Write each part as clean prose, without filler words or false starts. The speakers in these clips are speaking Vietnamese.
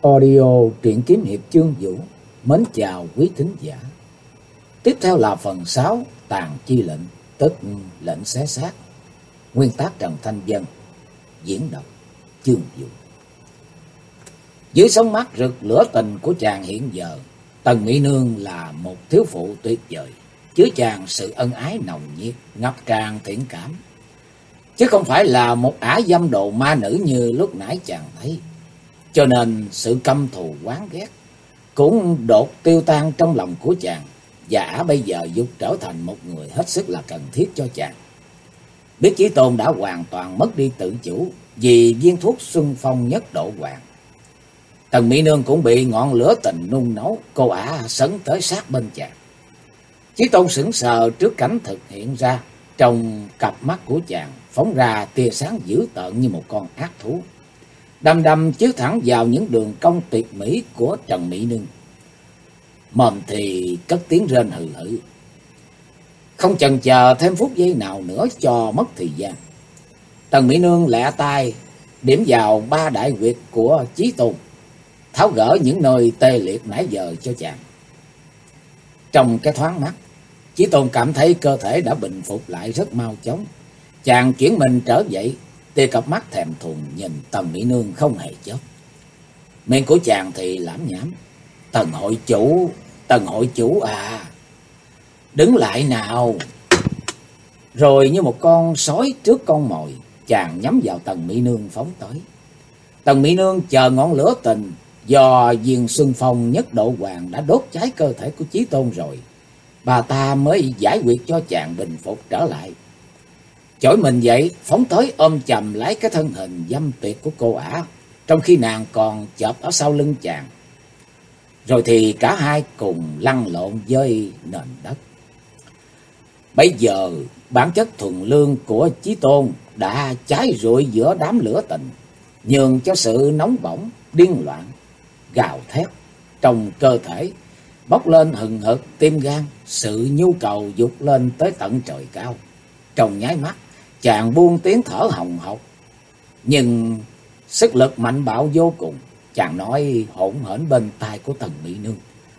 Audio truyện kiếm hiệp Chương Vũ. Mến chào quý thính giả. Tiếp theo là phần 6 Tàn chi lệnh, tức lệnh xé xác. Nguyên tác Trần Thanh Vân, diễn đọc Chương Vũ. Dưới sóng mắt rực lửa tình của chàng hiện giờ, Tần Mỹ Nương là một thiếu phụ tuyệt vời, chứa chan sự ân ái nồng nhiệt, ngập tràn thiện cảm, chứ không phải là một ả dâm đồ ma nữ như lúc nãy chàng thấy. Cho nên sự căm thù oán ghét cũng đột tiêu tan trong lòng của chàng, và ả bây giờ dục trở thành một người hết sức là cần thiết cho chàng. Biết Chí Tôn đã hoàn toàn mất đi tự chủ vì viên thuốc xuân phong nhất độ hoàng, Tần Mỹ Nương cũng bị ngọn lửa tình nung nấu, cô ả sấn tới sát bên chàng. Chí Tôn sững sờ trước cảnh thực hiện ra, trong cặp mắt của chàng phóng ra tia sáng dữ tợn như một con ác thú, đăm đăm chiếu thẳng vào những đường cong tuyệt mỹ của Trần Mỹ Nương. Mồm thì cất tiếng rên hừ hừ. Không chần chờ thêm phút giây nào nữa cho mất thời gian, Tần Mỹ Nương lẹ tay điểm vào 3 đại huyệt của Chí Tôn, tháo gỡ những nơi tê liệt nãy giờ cho chàng. Trong cái thoáng mắt, Chí Tôn cảm thấy cơ thể đã bình phục lại rất mau chóng. Chàng chuyển mình trở dậy, tia cặp mắt thèm thuồng nhìn Tần Mỹ Nương không hề chớp. Miệng của chàng thì lảm nhảm. Tần hội chủ à, đứng lại nào. Rồi như một con sói trước con mồi, chàng nhắm vào Tần Mỹ Nương phóng tới. Tần Mỹ Nương chờ ngọn lửa tình do viên xuân phong nhất độ hoàng đã đốt cháy cơ thể của Chí Tôn rồi, bà ta mới giải quyết cho chàng bình phục trở lại. Chổi mình dậy, phóng tới ôm chầm lấy cái thân hình dâm tuyệt của cô ả, trong khi nàng còn chộp ở sau lưng chàng. Rồi thì cả hai cùng lăn lộn với nền đất. Bây giờ bản chất thuần lương của Chí Tôn đã cháy rụi giữa đám lửa tình, nhường cho sự nóng bỏng, điên loạn, gào thét trong cơ thể bốc lên hừng hực tim gan, sự nhu cầu dục lên tới tận trời cao. Trong nháy mắt, chàng buông tiếng thở hồng hộc, nhưng sức lực mạnh bạo vô cùng. Chàng nói hỗn hển bên tai của Tần Mỹ Nương: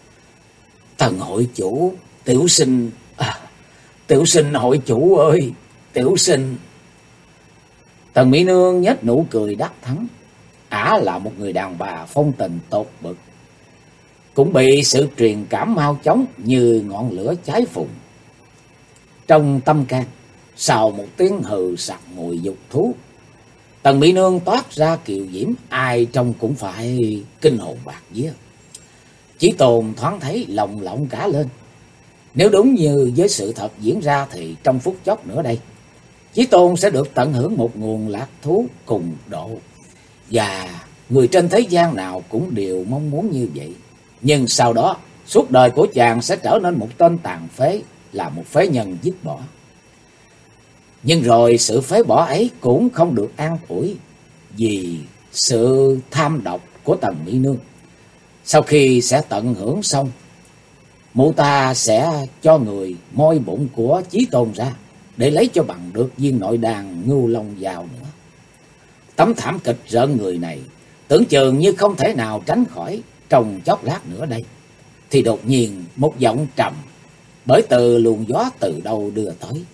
Tần hội chủ, tiểu sinh hội chủ ơi, tiểu sinh. Tần Mỹ Nương nhếch nụ cười đắc thắng. Ả là một người đàn bà phong tình tột bực, cũng bị sự truyền cảm mau chóng như ngọn lửa cháy phùng. Trong tâm can, sau một tiếng hừ sặc mùi dục thú, Tần Mỹ Nương toát ra kiều diễm, ai trông cũng phải kinh hồn bạt vía. Chí Tôn thoáng thấy lòng lộng cả lên. Nếu đúng như với sự thật diễn ra thì trong phút chốc nữa đây, Chí Tôn sẽ được tận hưởng một nguồn lạc thú cùng độ. Và người trên thế gian nào cũng đều mong muốn như vậy. Nhưng sau đó, suốt đời của chàng sẽ trở nên một tên tàn phế, là một phế nhân dứt bỏ. Nhưng rồi sự phế bỏ ấy cũng không được an ủi, vì sự tham độc của Tần Mỹ Nương. Sau khi sẽ tận hưởng xong, mụ ta sẽ cho người moi bụng của Chí Tôn ra, để lấy cho bằng được viên nội đàn ngưu long vào nữa. Tấm thảm kịch rợn người này tưởng chừng như không thể nào tránh khỏi. Trong chốc lát nữa đây, thì đột nhiên một giọng trầm bởi từ luồng gió từ đâu đưa tới: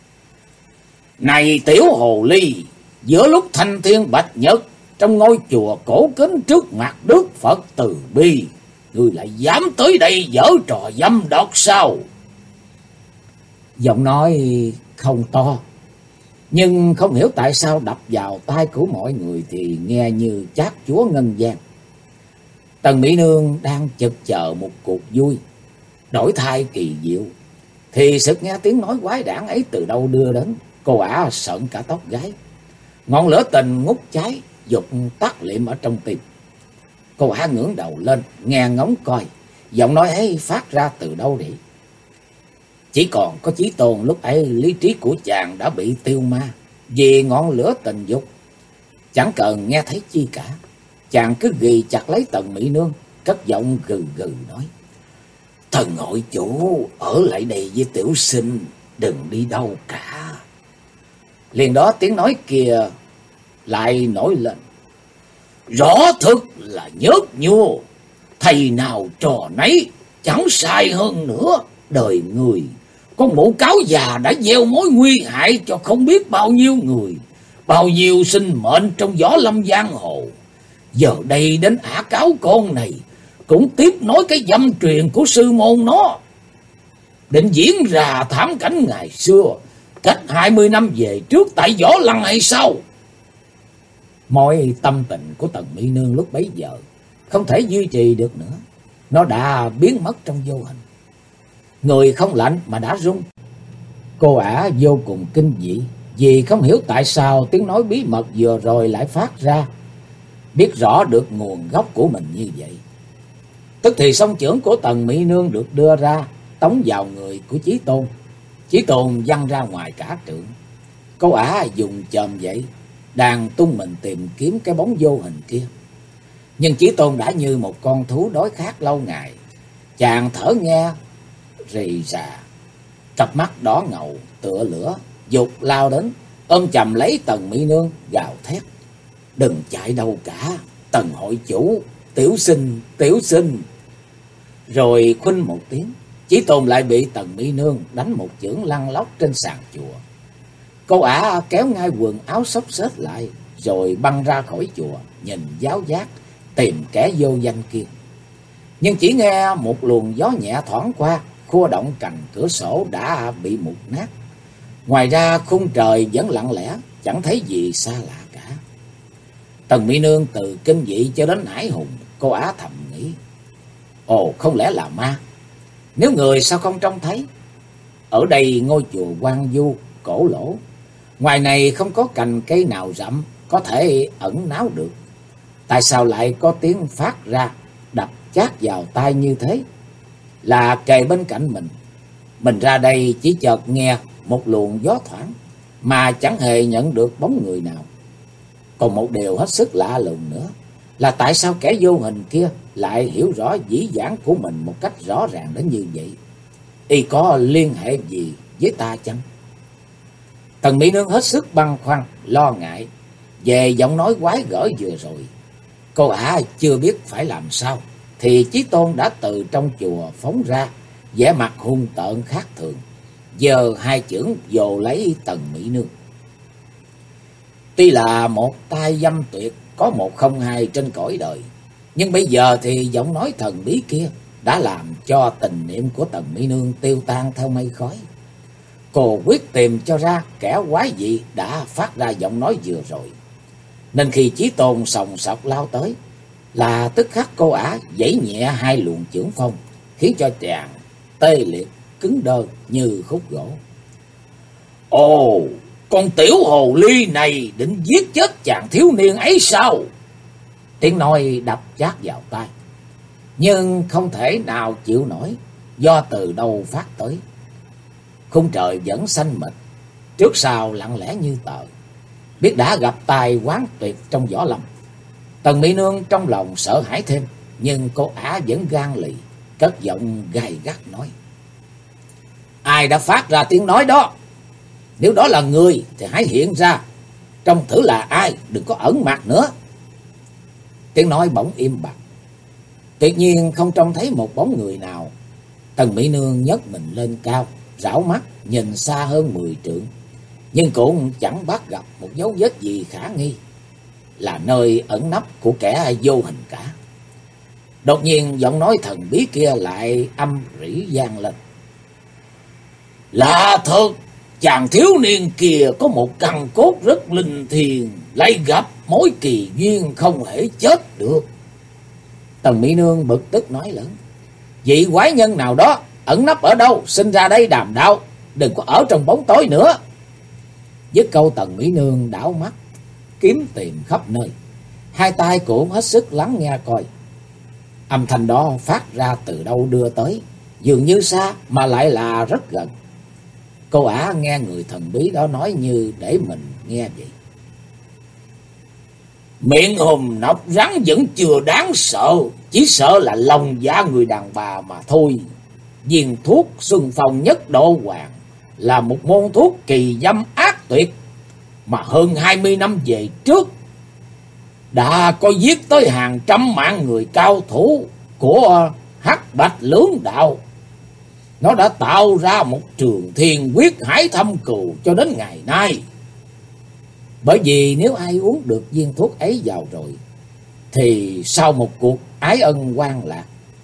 Này tiểu hồ ly, giữa lúc thanh thiên bạch nhật trong ngôi chùa cổ kính trước mặt Đức Phật từ bi, ngươi lại dám tới đây giở trò dâm đọt sao? Giọng nói không to, nhưng không hiểu tại sao đập vào tai của mọi người thì nghe như chát chúa ngân vang. Tần Mỹ Nương đang chực chờ một cuộc vui đổi thay kỳ diệu, thì sực nghe tiếng nói quái đản ấy từ đâu đưa đến. Cô ả sợn cả tóc gáy. Ngọn lửa tình ngút cháy, dục tắt liệm ở trong tim. Cô ả ngẩng đầu lên, nghe ngóng coi giọng nói ấy phát ra từ đâu vậy. Chỉ còn có Chí Tôn lúc ấy lý trí của chàng đã bị tiêu ma vì ngọn lửa tình dục, chẳng cần nghe thấy chi cả. Chàng cứ ghì chặt lấy Tần Mỹ Nương, cất giọng gừ gừ nói: Thần hội chủ ở lại đây với tiểu sinh, đừng đi đâu cả. Liền đó tiếng nói kia lại nổi lên: Rõ thực là nhớt nhua, thầy nào trò nấy, chẳng sai hơn nữa. Đời người, con mụ cáo già đã gieo mối nguy hại cho không biết bao nhiêu người, bao nhiêu sinh mệnh trong võ lâm giang hồ. Giờ đây đến ả cáo con này cũng tiếp nối cái dâm truyền của sư môn nó, định diễn ra thảm cảnh ngày xưa cách 20 năm về trước tại Võ Lăng hay sao? Mọi tâm tình của Tần Mỹ Nương lúc bấy giờ không thể duy trì được nữa, nó đã biến mất trong vô hình. Người không lạnh mà đã run. Cô ả vô cùng kinh dị vì không hiểu tại sao tiếng nói bí mật vừa rồi lại phát ra, biết rõ được nguồn gốc của mình như vậy. Tức thì song chưởng của Tần Mỹ Nương được đưa ra, tống vào người của Chí Tôn. Chí Tôn văng ra ngoài cả trượng. Cô ả dùng chòm vậy, đang tung mình tìm kiếm cái bóng vô hình kia. Nhưng Chí Tôn đã như một con thú đói khát lâu ngày. Chàng thở nghe rì rà, cặp mắt đỏ ngầu tựa lửa, dục lao đến, ôm chầm lấy Tần Mỹ Nương, gào thét: "Đừng chạy đâu cả, Tần hội chủ, tiểu sinh, tiểu sinh!" Rồi khuynh một tiếng, Chí Tôn lại bị Tần Mỹ Nương đánh một chưởng lăn lóc trên sàn chùa. Cô ả kéo ngay quần áo xốc xếch lại, rồi băng ra khỏi chùa, nhìn giáo giác tìm kẻ vô danh kia. Nhưng chỉ nghe một luồng gió nhẹ thoảng qua, khua động cành cửa sổ đã bị mục nát. Ngoài ra khung trời vẫn lặng lẽ, chẳng thấy gì xa lạ cả. Tần Mỹ Nương từ kinh dị cho đến hãi hùng, cô ả thầm nghĩ: ồ, không lẽ là ma? Nếu người sao không trông thấy? Ở đây ngôi chùa hoang vu cổ lỗ, ngoài này không có cành cây nào rậm có thể ẩn náu được. Tại sao lại có tiếng phát ra đập chát vào tai như thế? Là kề bên cạnh mình ra đây chỉ chợt nghe một luồng gió thoảng mà chẳng hề nhận được bóng người nào. Còn một điều hết sức lạ lùng nữa là tại sao kẻ vô hình kia lại hiểu rõ dĩ vãng của mình một cách rõ ràng đến như vậy? Y có liên hệ gì với ta chăng? Tần Mỹ Nương hết sức băn khoăn, lo ngại về giọng nói quái gở vừa rồi. Cô ả chưa biết phải làm sao, thì Chí Tôn đã từ trong chùa phóng ra, vẻ mặt hung tợn khác thường, giơ hai chưởng vồ lấy Tần Mỹ Nương. Tuy là một tay dâm tuyệt có một không hai trên cõi đời, nhưng bây giờ thì giọng nói thần bí kia đã làm cho tình niệm của Tần Mỹ Nương tiêu tan theo mây khói. Cô quyết tìm cho ra kẻ quái dị đã phát ra giọng nói vừa rồi, nên khi Chí Tôn sòng sọc lao tới là tức khắc cô ả giãy nhẹ hai luồng chưởng phong, khiến cho chàng tê liệt cứng đơ như khúc gỗ. Ồ, con tiểu hồ ly này định giết chết chàng thiếu niên ấy sao? Tiếng nói đập chát vào tai, nhưng không thể nào chịu nổi do từ đâu phát tới. Khung trời vẫn xanh mịt, trước sau lặng lẽ như tờ, biết đã gặp tai quán tuyệt trong võ lâm. Tần Mỹ Nương trong lòng sợ hãi thêm, nhưng cô ả vẫn gan lì, cất giọng gay gắt nói: ai đã phát ra tiếng nói đó? Nếu đó là người thì hãy hiện ra, trông thử là ai, đừng có ẩn mặt nữa. Tiếng nói bỗng im bặt, tuyệt nhiên không trông thấy một bóng người nào. Tần Mỹ Nương nhấc mình lên cao, rảo mắt nhìn xa hơn 10 trượng, nhưng cũng chẳng bắt gặp một dấu vết gì khả nghi, là nơi ẩn nấp của kẻ vô hình cả. Đột nhiên giọng nói thần bí kia lại âm rỉ vang lên: là thật, chàng thiếu niên kia có một căn cốt rất linh thiêng, lại gặp mối kỳ duyên không thể chết được. Tần Mỹ Nương bực tức nói lớn: vị quái nhân nào đó ẩn nấp ở đâu, xin ra đây đàm đạo, đừng có ở trong bóng tối nữa. Dứt câu, Tần Mỹ Nương đảo mắt kiếm tìm khắp nơi, hai tay cũng hết sức lắng nghe coi. Âm thanh đó phát ra từ đâu đưa tới, dường như xa mà lại là rất gần. Cô ả nghe người thần bí đó nói như để mình nghe vậy. Miệng hùm nọc rắn vẫn chưa đáng sợ, chỉ sợ là lòng dạ người đàn bà mà thôi. Viên thuốc Xuân Phong Nhất Độ Hoàng là một môn thuốc kỳ dâm ác tuyệt, mà hơn 20 năm về trước đã có giết tới hàng trăm mạng người cao thủ của Hắc Bạch Lưỡng Đạo. Nó đã tạo ra một trường thiên quyết hải thâm cừu cho đến ngày nay. Bởi vì nếu ai uống được viên thuốc ấy vào rồi, thì sau một cuộc ái ân oan lạc,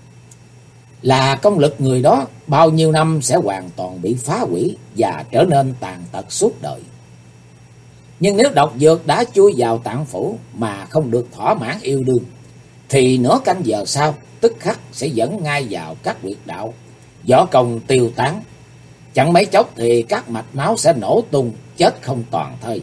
là công lực người đó bao nhiêu năm sẽ hoàn toàn bị phá hủy và trở nên tàn tật suốt đời. Nhưng nếu độc dược đã chui vào tạng phủ mà không được thỏa mãn yêu đương, thì nửa canh giờ sau tức khắc sẽ dẫn ngay vào các huyệt đạo, võ công tiêu tán. Chẳng mấy chốc thì các mạch máu sẽ nổ tung, chết không toàn thây.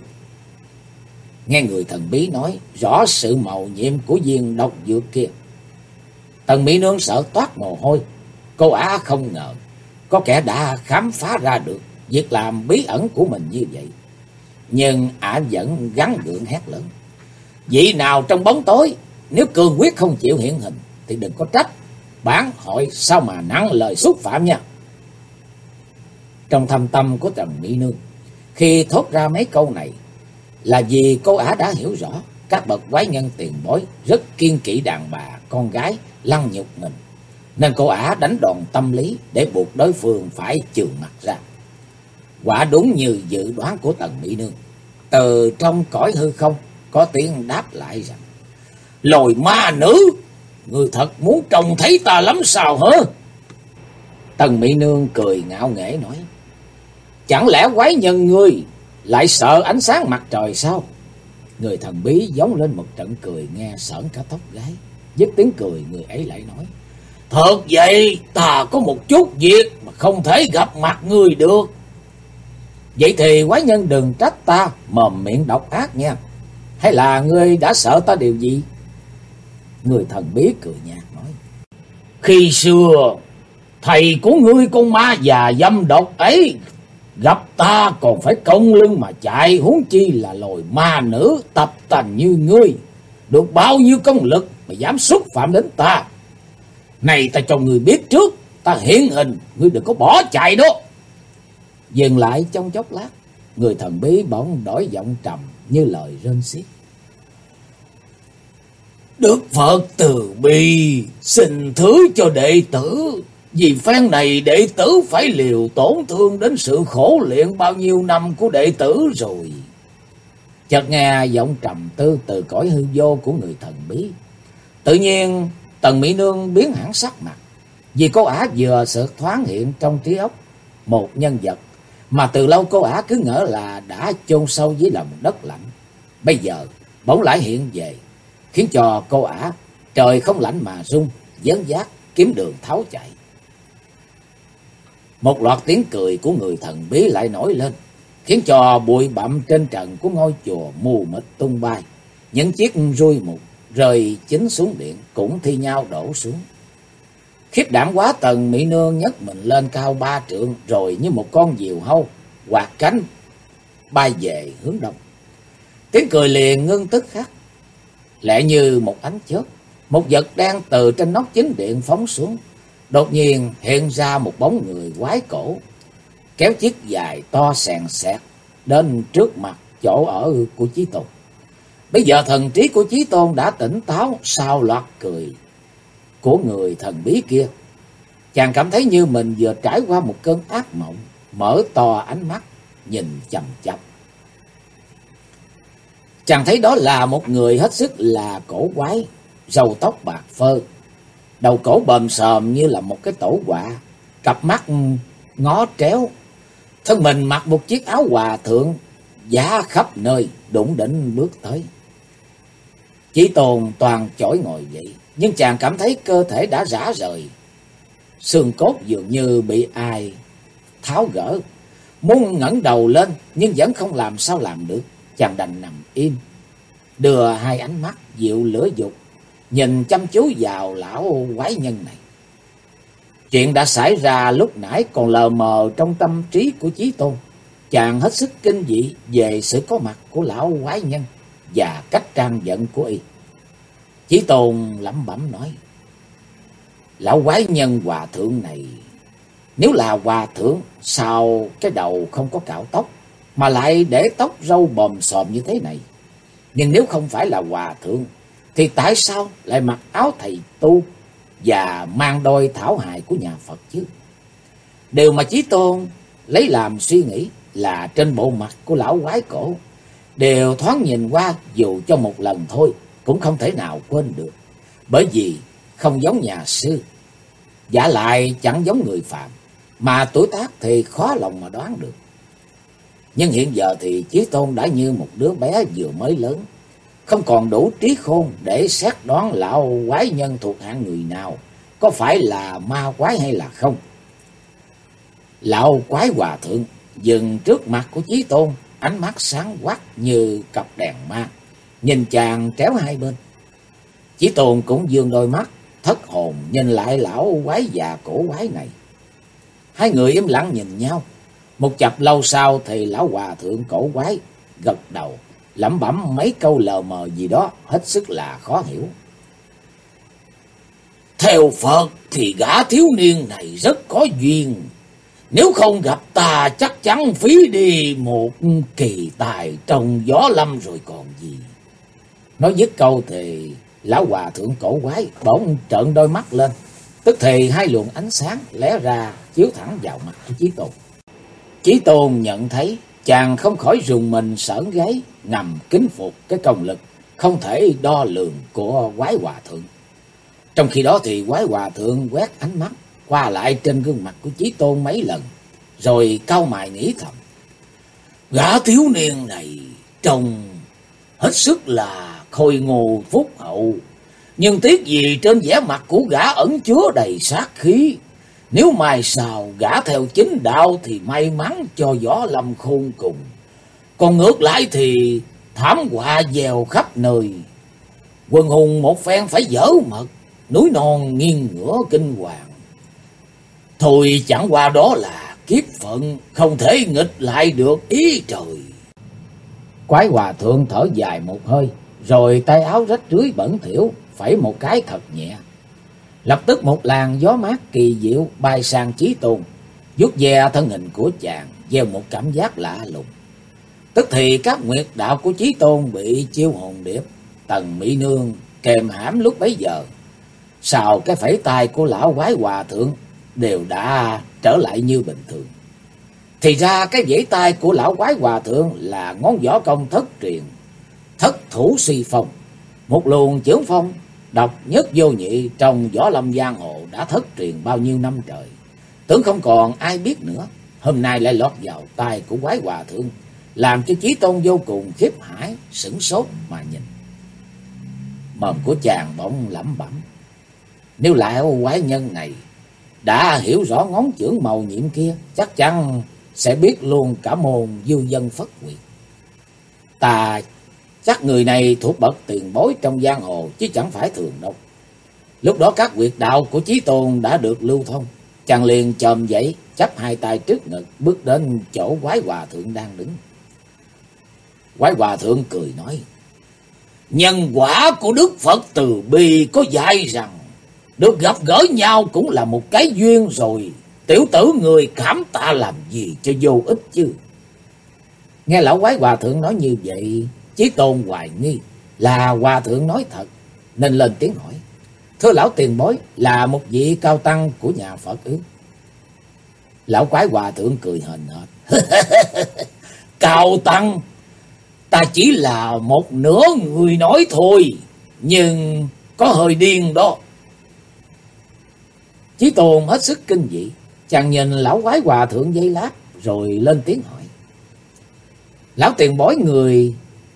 Nghe người thần bí nói rõ sự mầu nhiệm của viên độc dược kia, Tần Mỹ Nương sợ toát mồ hôi. Cô ả không ngờ có kẻ đã khám phá ra được việc làm bí ẩn của mình như vậy. Nhưng ả vẫn gắng gượng hét lớn: vị nào trong bóng tối, nếu cương quyết không chịu hiện hình thì đừng có trách bản hội sao mà nặng lời xúc phạm nha. Trong thâm tâm của Tần Mỹ Nương khi thốt ra mấy câu này, là vì cô ả đã hiểu rõ các bậc quái nhân tiền bối rất kiêng kỵ đàn bà con gái lăng nhục mình, nên cô ả đánh đòn tâm lý để buộc đối phương phải chườm mặt ra. Quả đúng như dự đoán của Tần Mỹ Nương, từ trong cõi hư không có tiếng đáp lại rằng: lồi ma nữ, ngươi thật muốn trông thấy ta lắm sao hả? Tần Mỹ Nương cười ngạo nghễ nói: chẳng lẽ quái nhân ngươi lại sợ ánh sáng mặt trời sao? Người thần bí giống lên một trận cười nghe sởn cả tóc gáy. Dứt tiếng cười, người ấy lại nói: thật vậy, ta có một chút việc mà không thể gặp mặt ngươi được. Vậy thì quái nhân đừng trách ta mồm miệng độc ác nha. Hay là ngươi đã sợ ta điều gì? Người thần bí cười nhạt nói: khi xưa thầy của ngươi con ma già dâm độc ấy gặp ta còn phải cong lưng mà chạy, huống chi là loài ma nữ tập tành như ngươi, được bao nhiêu công lực mà dám xúc phạm đến ta. Này ta cho ngươi biết trước, ta hiện hình, ngươi đừng có bỏ chạy đó. Dừng lại trong chốc lát, người thần bí bỗng đổi giọng trầm như lời rên xiết: Đức Phật từ bi, xin thứ cho đệ tử. Vì phen này đệ tử phải liều tổn thương đến sự khổ luyện bao nhiêu năm của đệ tử rồi. Chợt nghe giọng trầm tư từ cõi hư vô của người thần bí. Tự nhiên Tần Mỹ Nương biến hẳn sắc mặt, vì cô ả vừa sực thoáng hiện trong trí óc một nhân vật mà từ lâu cô ả cứ ngỡ là đã chôn sâu dưới lòng đất lạnh. Bây giờ bỗng lại hiện về, khiến cho cô ả trời không lạnh mà run, dấn dác kiếm đường tháo chạy. Một loạt tiếng cười của người thần bí lại nổi lên, khiến cho bụi bặm trên trần của ngôi chùa mù mịt tung bay. Những chiếc rui mục rơi chính xuống điện cũng thi nhau đổ xuống. Khiếp đảm quá, Tần Mỹ Nương nhấc mình lên cao 3 trượng, rồi như một con diều hâu quạt cánh bay về hướng đông. Tiếng cười liền ngưng tức khắc, lẹ như một ánh chớp, một vật đen từ trên nóc chính điện phóng xuống. Đột nhiên hiện ra một bóng người quái cổ, kéo chiếc dài to sèn sẹt đến trước mặt chỗ ở của Chí Tôn. Bây giờ thần trí của Chí Tôn đã tỉnh táo sau loạt cười của người thần bí kia. Chàng cảm thấy như mình vừa trải qua một cơn ác mộng, mở to ánh mắt nhìn chằm chằm. Chàng thấy đó là một người hết sức là cổ quái, râu tóc bạc phơ, đầu cổ bờm sờm như là một cái tổ quạ, cặp mắt ngó tréo, thân mình mặc một chiếc áo hòa thượng giá khắp nơi, đủng đỉnh bước tới. Chí Tôn toàn chỏi ngồi dậy, nhưng chàng cảm thấy cơ thể đã rã rời, xương cốt dường như bị ai tháo gỡ. Muốn ngẩng đầu lên nhưng vẫn không làm sao làm được. Chàng đành nằm im, đưa hai ánh mắt dịu lửa dục nhìn chăm chú vào lão quái nhân này. Chuyện đã xảy ra lúc nãy còn lờ mờ trong tâm trí của Chí Tôn. Chàng hết sức kinh dị về sự có mặt của lão quái nhân và cách trang giận của y. Chí Tôn lẩm bẩm nói: lão quái nhân hòa thượng này, nếu là hòa thượng sao cái đầu không có cạo tóc, mà lại để tóc râu bòm xòm như thế này? Nhưng nếu không phải là hòa thượng thì tại sao lại mặc áo thầy tu và mang đôi thảo hài của nhà Phật chứ? Điều mà Chí Tôn lấy làm suy nghĩ là trên bộ mặt của lão quái cổ đều thoáng nhìn qua, dù cho một lần thôi cũng không thể nào quên được, bởi vì không giống nhà sư, vả lại chẳng giống người phàm, mà tuổi tác thì khó lòng mà đoán được. Nhưng hiện giờ thì Chí Tôn đã như một đứa bé vừa mới lớn, không còn đủ trí khôn để xét đoán lão quái nhân thuộc hạng người nào, có phải là ma quái hay là không. Lão quái hòa thượng dừng trước mặt của Chí Tôn, ánh mắt sáng quắc như cặp đèn ma, nhìn chàng tréo hai bên. Chí Tôn cũng dương đôi mắt thất hồn nhìn lại lão quái già cổ quái này. Hai người im lặng nhìn nhau. Một chập lâu sau thì lão hòa thượng cổ quái gật đầu, lẩm bẩm mấy câu lờ mờ gì đó hết sức là khó hiểu. Theo Phật thì gã thiếu niên này rất có duyên, nếu không gặp ta chắc chắn phí đi một kỳ tài trong gió lâm rồi còn gì. Nói dứt câu thì lão hòa thượng cổ quái bỗng trợn đôi mắt lên, tức thì hai luồng ánh sáng lóe ra chiếu thẳng vào mặt của Chí Tôn. Chí Tôn nhận thấy chàng không khỏi rùng mình sởn gáy, ngầm kính phục cái công lực không thể đo lường của quái hòa thượng. Trong khi đó thì quái hòa thượng quét ánh mắt qua lại trên gương mặt của Chí Tôn mấy lần, rồi cau mày nghĩ thầm: gã thiếu niên này trông hết sức là khôi ngô phúc hậu, nhưng tiếc gì trên vẻ mặt của gã ẩn chứa đầy sát khí. Nếu mai sau gã theo chính đạo thì may mắn cho gió lâm khôn cùng, còn ngược lại thì thảm họa gieo khắp nơi. Quần hùng một phen phải dở mật, núi non nghiêng ngửa kinh hoàng. Thôi chẳng qua đó là kiếp phận, không thể nghịch lại được ý trời. Quái hòa thượng thở dài một hơi, rồi tay áo rách rưới bẩn thỉu phẩy một cái thật nhẹ. Lập tức một làn gió mát kỳ diệu bay sang Chí Tôn, vuốt ve thân hình của chàng, gieo một cảm giác lạ lùng. Tức thì các nguyệt đạo của Chí Tôn bị chiêu hồn điệp, Tần Mỹ Nương kèm hãm lúc bấy giờ, sau cái phẩy tay của lão quái hòa thượng đều đã trở lại như bình thường. Thì ra cái vẫy tay của lão quái hòa thượng là ngón võ công thất truyền, Thất Thủ Suy Phong, một luồng chưởng phong độc nhất vô nhị trong võ lâm giang hồ đã thất truyền bao nhiêu năm trời. Tưởng không còn ai biết nữa, hôm nay lại lọt vào tay của quái hòa thượng, làm cho Chí Tôn vô cùng khiếp hãi, sửng sốt mà nhìn. Mồm của chàng bỗng lẩm bẩm: nếu lão quái nhân này đã hiểu rõ ngón chưởng màu nhiệm kia, chắc chắn sẽ biết luôn cả môn du dân Phất Nguyệt. Ta chắc người này thuộc bậc tiền bối trong giang hồ chứ chẳng phải thường đâu. Lúc đó các huyệt đạo của Chí Tôn đã được lưu thông, chàng liền chồm dậy, chắp hai tay trước ngực, bước đến chỗ quái hòa thượng đang đứng. Quái hòa thượng cười nói: nhân quả của Đức Phật từ bi có dạy rằng được gặp gỡ nhau cũng là một cái duyên rồi. Tiểu tử người cảm tạ làm gì cho vô ích chứ. Nghe lão quái hòa thượng nói như vậy, Chí Tôn hoài nghi là hòa thượng nói thật, nên lên tiếng hỏi: thưa lão tiền bối, là một vị cao tăng của nhà Phật ư? Lão quái hòa thượng cười hờn hển: cao tăng, ta chỉ là một nửa người nói thôi, nhưng có hơi điên đó. Chí Tôn hết sức kinh dị, chàng nhìn lão quái hòa thượng giây lát, rồi lên tiếng hỏi: lão tiền bối người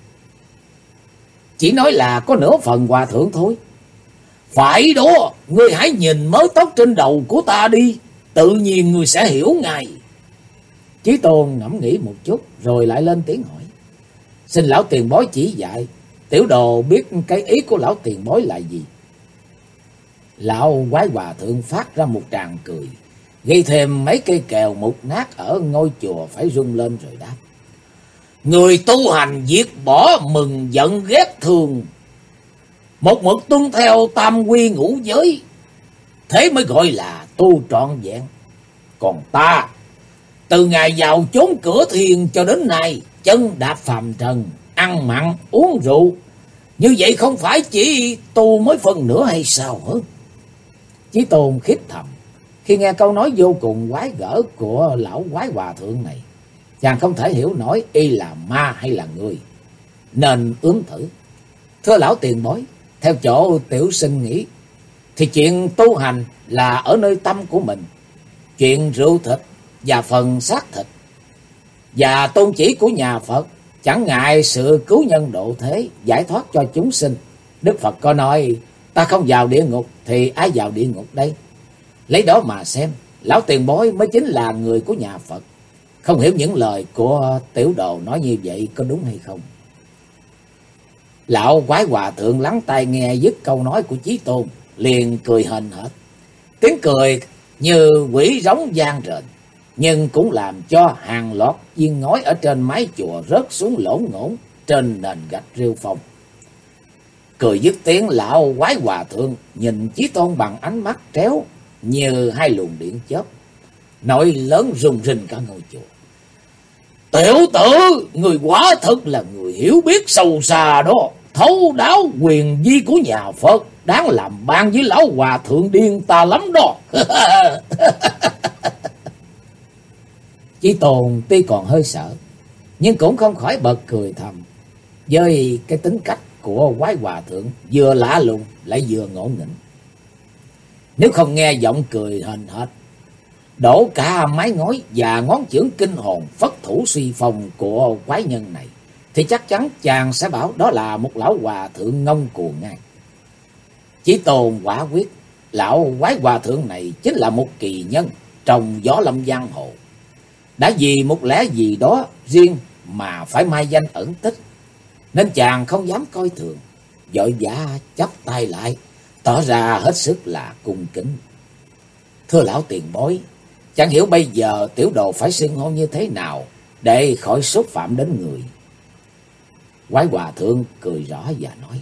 chỉ nói là có nửa phần hòa thượng thôi. Phải đó, ngươi hãy nhìn mớ tóc trên đầu của ta đi, tự nhiên ngươi sẽ hiểu ngay. Chí Tôn ngẫm nghĩ một chút, rồi lại lên tiếng hỏi: xin lão tiền bối chỉ dạy, tiểu đồ biết cái ý của lão tiền bối là gì. Lão quái hòa thượng phát ra một tràng cười, gây thêm mấy cây kèo mục nát ở ngôi chùa phải rung lên rồi đáp: người tu hành diệt bỏ mừng giận ghét thương, một mực tuân theo tam quy ngũ giới, thế mới gọi là tu trọn vẹn. Còn ta, từ ngày vào chốn cửa thiền cho đến nay, chân đạp phàm trần, ăn mặn uống rượu, Như vậy không phải chỉ tu mới phần nữa hay sao hả? Chí Tôn khiếp thầm khi nghe câu nói vô cùng quái gở của lão quái hòa thượng này. Chàng không thể hiểu nổi y là ma hay là người, nên ướm thử. Thưa lão tiền bối, theo chỗ tiểu sinh nghĩ, thì chuyện tu hành là ở nơi tâm của mình. Chuyện rượu thịt và phần xác thịt và tôn chỉ của nhà Phật chẳng ngại sự cứu nhân độ thế, giải thoát cho chúng sinh. Đức Phật có nói, ta không vào địa ngục thì ai vào địa ngục đây? Lấy đó mà xem, lão tiền bối mới chính là người của nhà Phật. Không hiểu những lời của tiểu đồ nói như vậy có đúng hay không? Lão quái hòa thượng lắng tai nghe dứt câu nói của Chí Tôn, liền cười hền hệt. Tiếng cười như quỷ rống vang rền, nhưng cũng làm cho hàng loạt viên ngói ở trên mái chùa rớt xuống lỗ ngỗng trên nền gạch rêu phong. Cười dứt tiếng, lão quái hòa thượng nhìn Chí Tôn bằng ánh mắt tréo như hai luồng điện chớp, nói lớn rung rinh cả ngôi chùa. Tiểu tử, người quả thật là người hiểu biết sâu xa đó, thấu đáo quyền vi của nhà Phật, đáng làm bạn với lão hòa thượng điên ta lắm đó. Chí Tôn tuy còn hơi sợ, nhưng cũng không khỏi bật cười thầm. Với cái tính cách của quái hòa thượng vừa lạ lùng lại vừa ngộ nghĩnh, nếu không nghe giọng cười hền hệt, đổ cả mái ngói và ngón chưởng kinh hồn phất thủ suy phong của quái nhân này, thì chắc chắn chàng sẽ bảo đó là một lão hòa thượng ngông cuồng ngay. Chí Tôn quả quyết, lão quái hòa thượng này chính là một kỳ nhân trong gió lâm giang hồ, đã vì một lẽ gì đó riêng mà phải mai danh ẩn tích, nên chàng không dám coi thường, vội vã chắp tay lại, tỏ ra hết sức là cung kính. Thưa lão tiền bối, chẳng hiểu bây giờ tiểu đồ phải xưng hô như thế nào để khỏi xúc phạm đến người. Quái hòa thượng cười rõ và nói,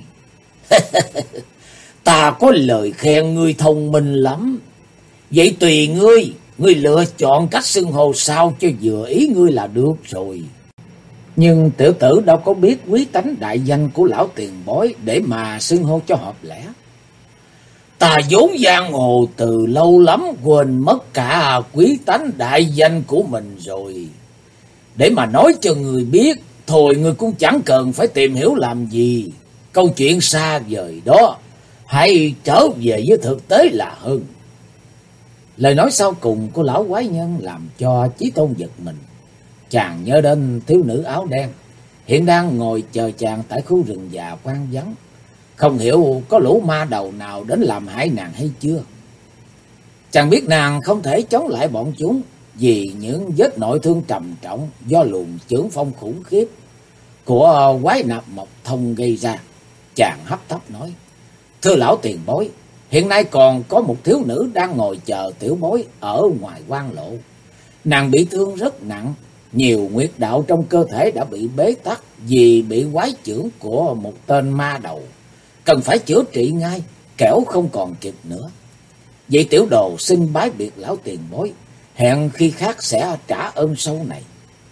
ta có lời khen ngươi thông minh lắm. Vậy tùy ngươi lựa chọn cách xưng hô sao cho vừa ý ngươi là được rồi. Nhưng tiểu tử đâu có biết quý tánh đại danh của lão tiền bối để mà xưng hô cho hợp lẽ. Ta vốn giang hồ từ lâu lắm, quên mất cả quý tánh đại danh của mình rồi. Để mà nói cho người biết, thôi người cũng chẳng cần phải tìm hiểu làm gì. Câu chuyện xa vời đó, hãy trở về với thực tế là hơn. Lời nói sau cùng của lão quái nhân làm cho Chí Tôn giật mình. Chàng nhớ đến thiếu nữ áo đen hiện đang ngồi chờ chàng tại khu rừng già quan vắng. Không hiểu có lũ ma đầu nào đến làm hại nàng hay chưa. Chàng biết nàng không thể chống lại bọn chúng vì những vết nội thương trầm trọng do luồng chưởng phong khủng khiếp của quái nạp Mộc Thông gây ra. Chàng hấp tấp nói, thưa lão tiền bối, hiện nay còn có một thiếu nữ đang ngồi chờ tiểu bối ở ngoài quan lộ. Nàng bị thương rất nặng, nhiều nguyệt đạo trong cơ thể đã bị bế tắc vì bị quái chưởng của một tên ma đầu, cần phải chữa trị ngay, kẻo không còn kịp nữa. Vậy tiểu đồ xin bái biệt lão tiền bối, hẹn khi khác sẽ trả ơn sâu này.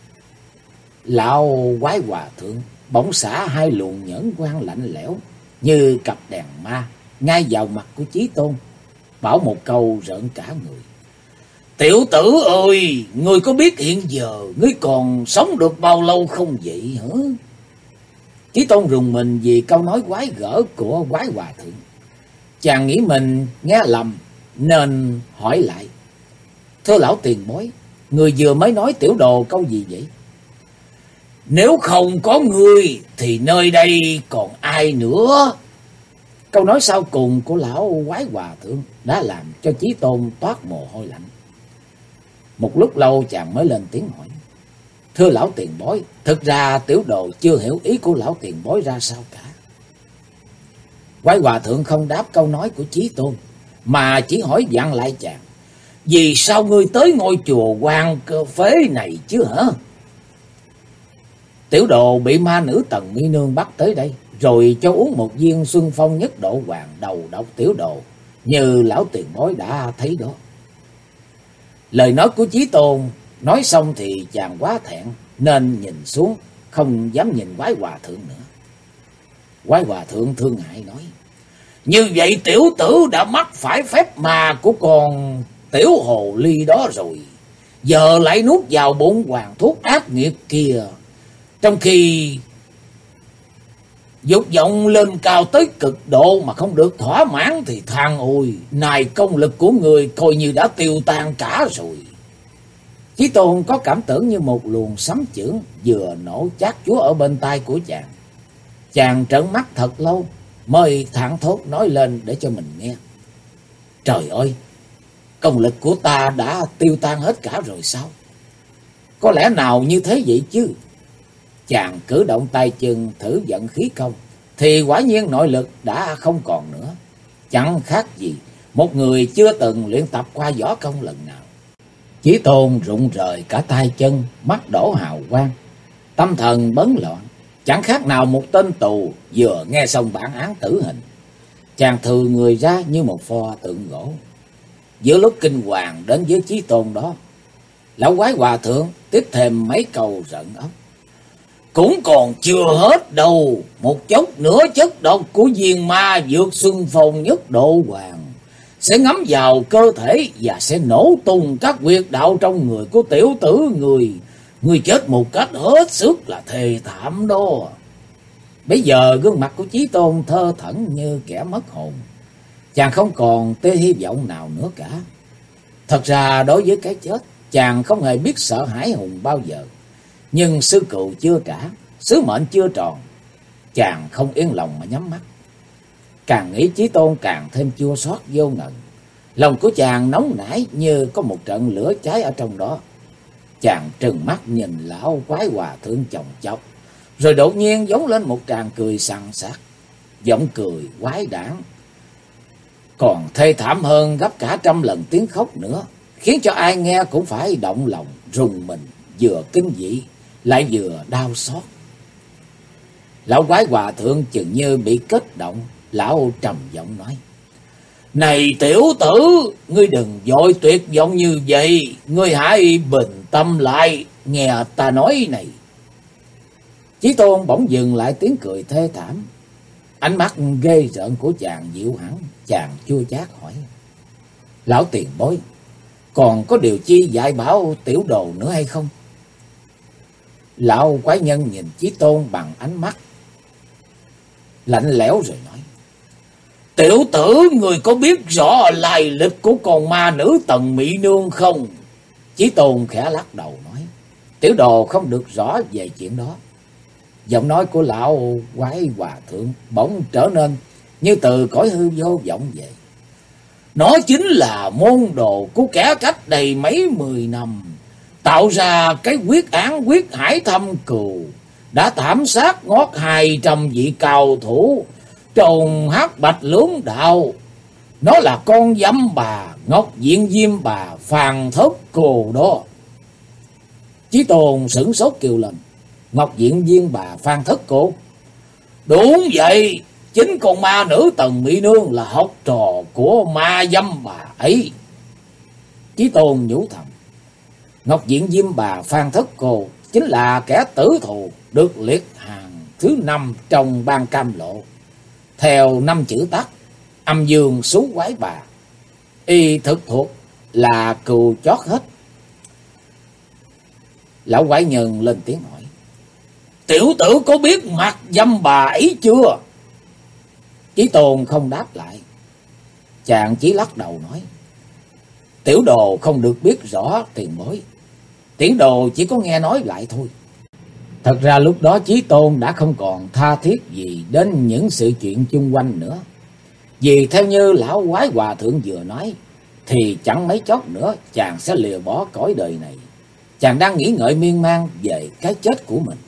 Lão quái hòa thượng bỗng xả hai luồng nhẫn quang lạnh lẽo như cặp đèn ma ngay vào mặt của Chí Tôn, bảo một câu rợn cả người. Tiểu tử ơi, ngươi có biết hiện giờ ngươi còn sống được bao lâu không vậy hả? Chí Tôn rùng mình vì câu nói quái gở của quái hòa thượng. Chàng nghĩ mình nghe lầm nên hỏi lại, thưa lão tiền bối, người vừa mới nói tiểu đồ câu gì vậy? Nếu không có ngươi thì nơi đây còn ai nữa? Câu nói sau cùng của lão quái hòa thượng đã làm cho Chí Tôn toát mồ hôi lạnh. Một lúc lâu chàng mới lên tiếng hỏi, thưa lão tiền bối, thực ra tiểu đồ chưa hiểu ý của lão tiền bối ra sao cả. Quái hòa thượng không đáp câu nói của Chí Tôn, mà chỉ hỏi dặn lại chàng, vì sao ngươi tới ngôi chùa quan cơ phế này chứ hả? Tiểu đồ bị ma nữ Tần Mỹ Nương bắt tới đây, rồi cho uống một viên Xuân Phong Nhất Độ Hoàng đầu độc tiểu đồ, như lão tiền bối đã thấy đó. Lời nói của Chí Tôn nói xong thì chàng quá thẹn nên nhìn xuống, không dám nhìn quái hòa thượng nữa. Quái hòa thượng thương hại nói: Như vậy tiểu tử đã mắc phải phép ma của con tiểu hồ ly đó rồi. Giờ lại nuốt vào bụng hoàng thuốc ác nghiệt kia. Trong khi dục vọng lên cao tới cực độ mà không được thỏa mãn thì than ôi, này công lực của người coi như đã tiêu tan cả rồi. Chí Tôn có cảm tưởng như một luồng sấm chưởng vừa nổ chát chúa ở bên tai của chàng. Chàng trợn mắt thật lâu mới thẳng thốt nói lên để cho mình nghe: Trời ơi, công lực của ta đã tiêu tan hết cả rồi sao? Có lẽ nào như thế vậy chứ? Chàng cử động tay chân thử vận khí công thì quả nhiên nội lực đã không còn nữa. Chẳng khác gì một người chưa từng luyện tập qua võ công lần nào. Chí Tôn rụng rời cả tay chân, mắt đổ hào quang, tâm thần bấn loạn, chẳng khác nào một tên tù vừa nghe xong bản án tử hình. Chàng thừ người ra như một pho tượng gỗ. Giữa lúc kinh hoàng đến với Chí Tôn đó, lão quái hòa thượng tiếp thêm mấy câu rợn óc: Cũng còn chưa hết đâu, một chốc nữa chất độc của viên ma dược xuân phong nhất độ hoàng sẽ ngấm vào cơ thể và sẽ nổ tung các huyệt đạo trong người của tiểu tử người. Người chết một cách hết sức là thê thảm đó. Bây giờ gương mặt của Chí Tôn thơ thẩn như kẻ mất hồn. Chàng không còn tia hy vọng nào nữa cả. Thật ra đối với cái chết, chàng không hề biết sợ hãi hùng bao giờ. Nhưng sư cựu chưa trả, sứ mệnh chưa tròn, chàng không yên lòng mà nhắm mắt. Càng nghĩ Chí Tôn càng thêm chua xót vô ngần. Lòng của chàng nóng nảy như có một trận lửa cháy ở trong đó. Chàng trừng mắt nhìn lão quái hòa thượng chồng chọc, rồi đột nhiên giống lên một tràng cười sằng sặc. Giọng cười quái đản còn thê thảm hơn gấp cả trăm lần tiếng khóc nữa, khiến cho ai nghe cũng phải động lòng rùng mình, vừa kinh dị lại vừa đau xót. Lão quái hòa thượng chừng như bị kích động, lão trầm giọng nói: Này tiểu tử, ngươi đừng vội tuyệt vọng như vậy, ngươi hãy bình tâm lại, nghe ta nói này. Chí Tôn bỗng dừng lại tiếng cười thê thảm. Ánh mắt ghê rợn của chàng dịu hẳn, chàng chua chát hỏi: Lão tiền bối, còn có điều chi dạy bảo tiểu đồ nữa hay không? Lão quái nhân nhìn Chí Tôn bằng ánh mắt lạnh lẽo rồi nói: Tiểu tử, người có biết rõ lai lịch của con ma nữ Tần Mỹ Nương không? Chí Tôn khẽ lắc đầu nói: Tiểu đồ không được rõ về chuyện đó. Giọng nói của lão quái hòa thượng bỗng trở nên như từ cõi hư vô vọng về. Nó chính là môn đồ của kẻ cách đây mấy 10 năm tạo ra cái quyết án quyết hải thâm cừu, đã thảm sát ngót 200 vị cao thủ trong Hắc Bạch Lưỡng Đạo. Nó là con dâm bà Ngọc Diện Diêm bà Phàn Thất Cô đó. Chí Tôn sửng sốt kêu lên: Ngọc Diện Diêm bà Phan Thất Cô? Đúng vậy, chính con ma nữ Tần Mỹ Nương là học trò của ma dâm bà ấy. Chí Tôn nhủ thầm: Ngọc Diện Diêm bà Phan Thất Cô chính là kẻ tử thù được liệt hàng thứ 5 trong Ban Cam Lộ. Theo 5 chữ tắt, âm dương xú quái bà, y thực thuộc là cừu chót hết. Lão quái nhân lên tiếng hỏi: Tiểu tử có biết mặt dâm bà ấy chưa? Chí Tôn không đáp lại. Chàng chỉ lắc đầu nói: Tiểu đồ không được biết rõ tiền bối. Tiểu đồ chỉ có nghe nói lại thôi. Thật ra lúc đó Chí Tôn đã không còn tha thiết gì đến những sự chuyện chung quanh nữa. Vì theo như lão quái hòa thượng vừa nói, thì chẳng mấy chốc nữa chàng sẽ lìa bỏ cõi đời này. Chàng đang nghĩ ngợi miên man về cái chết của mình.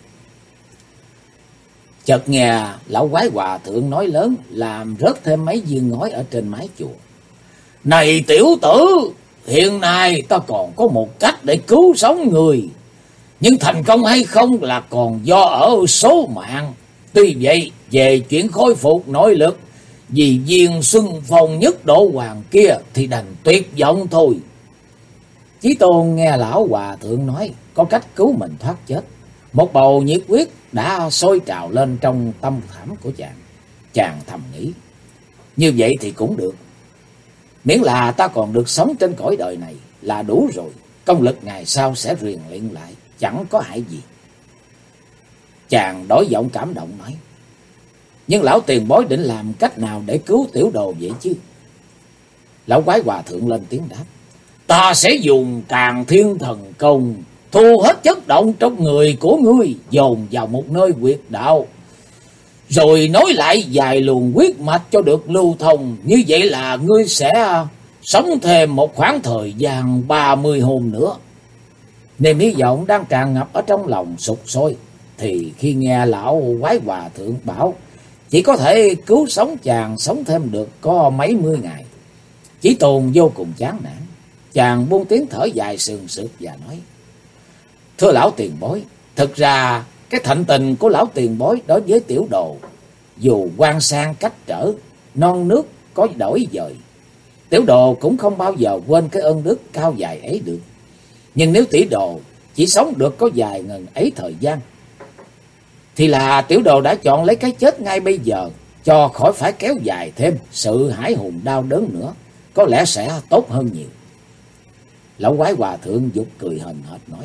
Chợt nghe lão quái hòa thượng nói lớn, làm rớt thêm mấy viên ngói ở trên mái chùa: Này tiểu tử, hiện nay ta còn có một cách để cứu sống người, nhưng thành công hay không là còn do ở số mạng. Tuy vậy, về chuyện khôi phục nội lực vì viên xuân phong nhất độ hoàng kia thì đành tuyệt vọng thôi. Chí Tôn nghe lão hòa thượng nói có cách cứu mình thoát chết, một bầu nhiệt huyết đã sôi trào lên trong tâm khảm của chàng. Chàng thầm nghĩ, như vậy thì cũng được. Miễn là ta còn được sống trên cõi đời này là đủ rồi. Công lực ngày sau sẽ rèn luyện lại, chẳng có hại gì. Chàng đổi giọng cảm động nói, nhưng lão tiền bối định làm cách nào để cứu tiểu đồ vậy chứ? Lão quái hòa thượng lên tiếng đáp, ta sẽ dùng Càn Thiên Thần Công, thu hết chất động trong người của ngươi, dồn vào một nơi huyệt đạo, rồi nối lại vài luồng huyết mạch cho được lưu thông. Như vậy là ngươi sẽ sống thêm một khoảng thời gian 30 hôm nữa. Niềm hy vọng đang tràn ngập ở trong lòng sục sôi, thì khi nghe lão quái hòa thượng bảo chỉ có thể cứu sống chàng sống thêm được có mấy mươi ngày, Chí Tôn vô cùng chán nản. Chàng buông tiếng thở dài sườn sượt và nói, thưa lão tiền bối, thực ra cái thạnh tình của lão tiền bối đối với tiểu đồ, dù quan sang cách trở, non nước có đổi dời, tiểu đồ cũng không bao giờ quên cái ơn đức cao dài ấy được. Nhưng nếu tiểu đồ chỉ sống được có vài ngần ấy thời gian, thì là tiểu đồ đã chọn lấy cái chết ngay bây giờ, cho khỏi phải kéo dài thêm sự hãi hùng đau đớn nữa, có lẽ sẽ tốt hơn nhiều. Lão quái hòa thượng giục cười hờn hệt nói,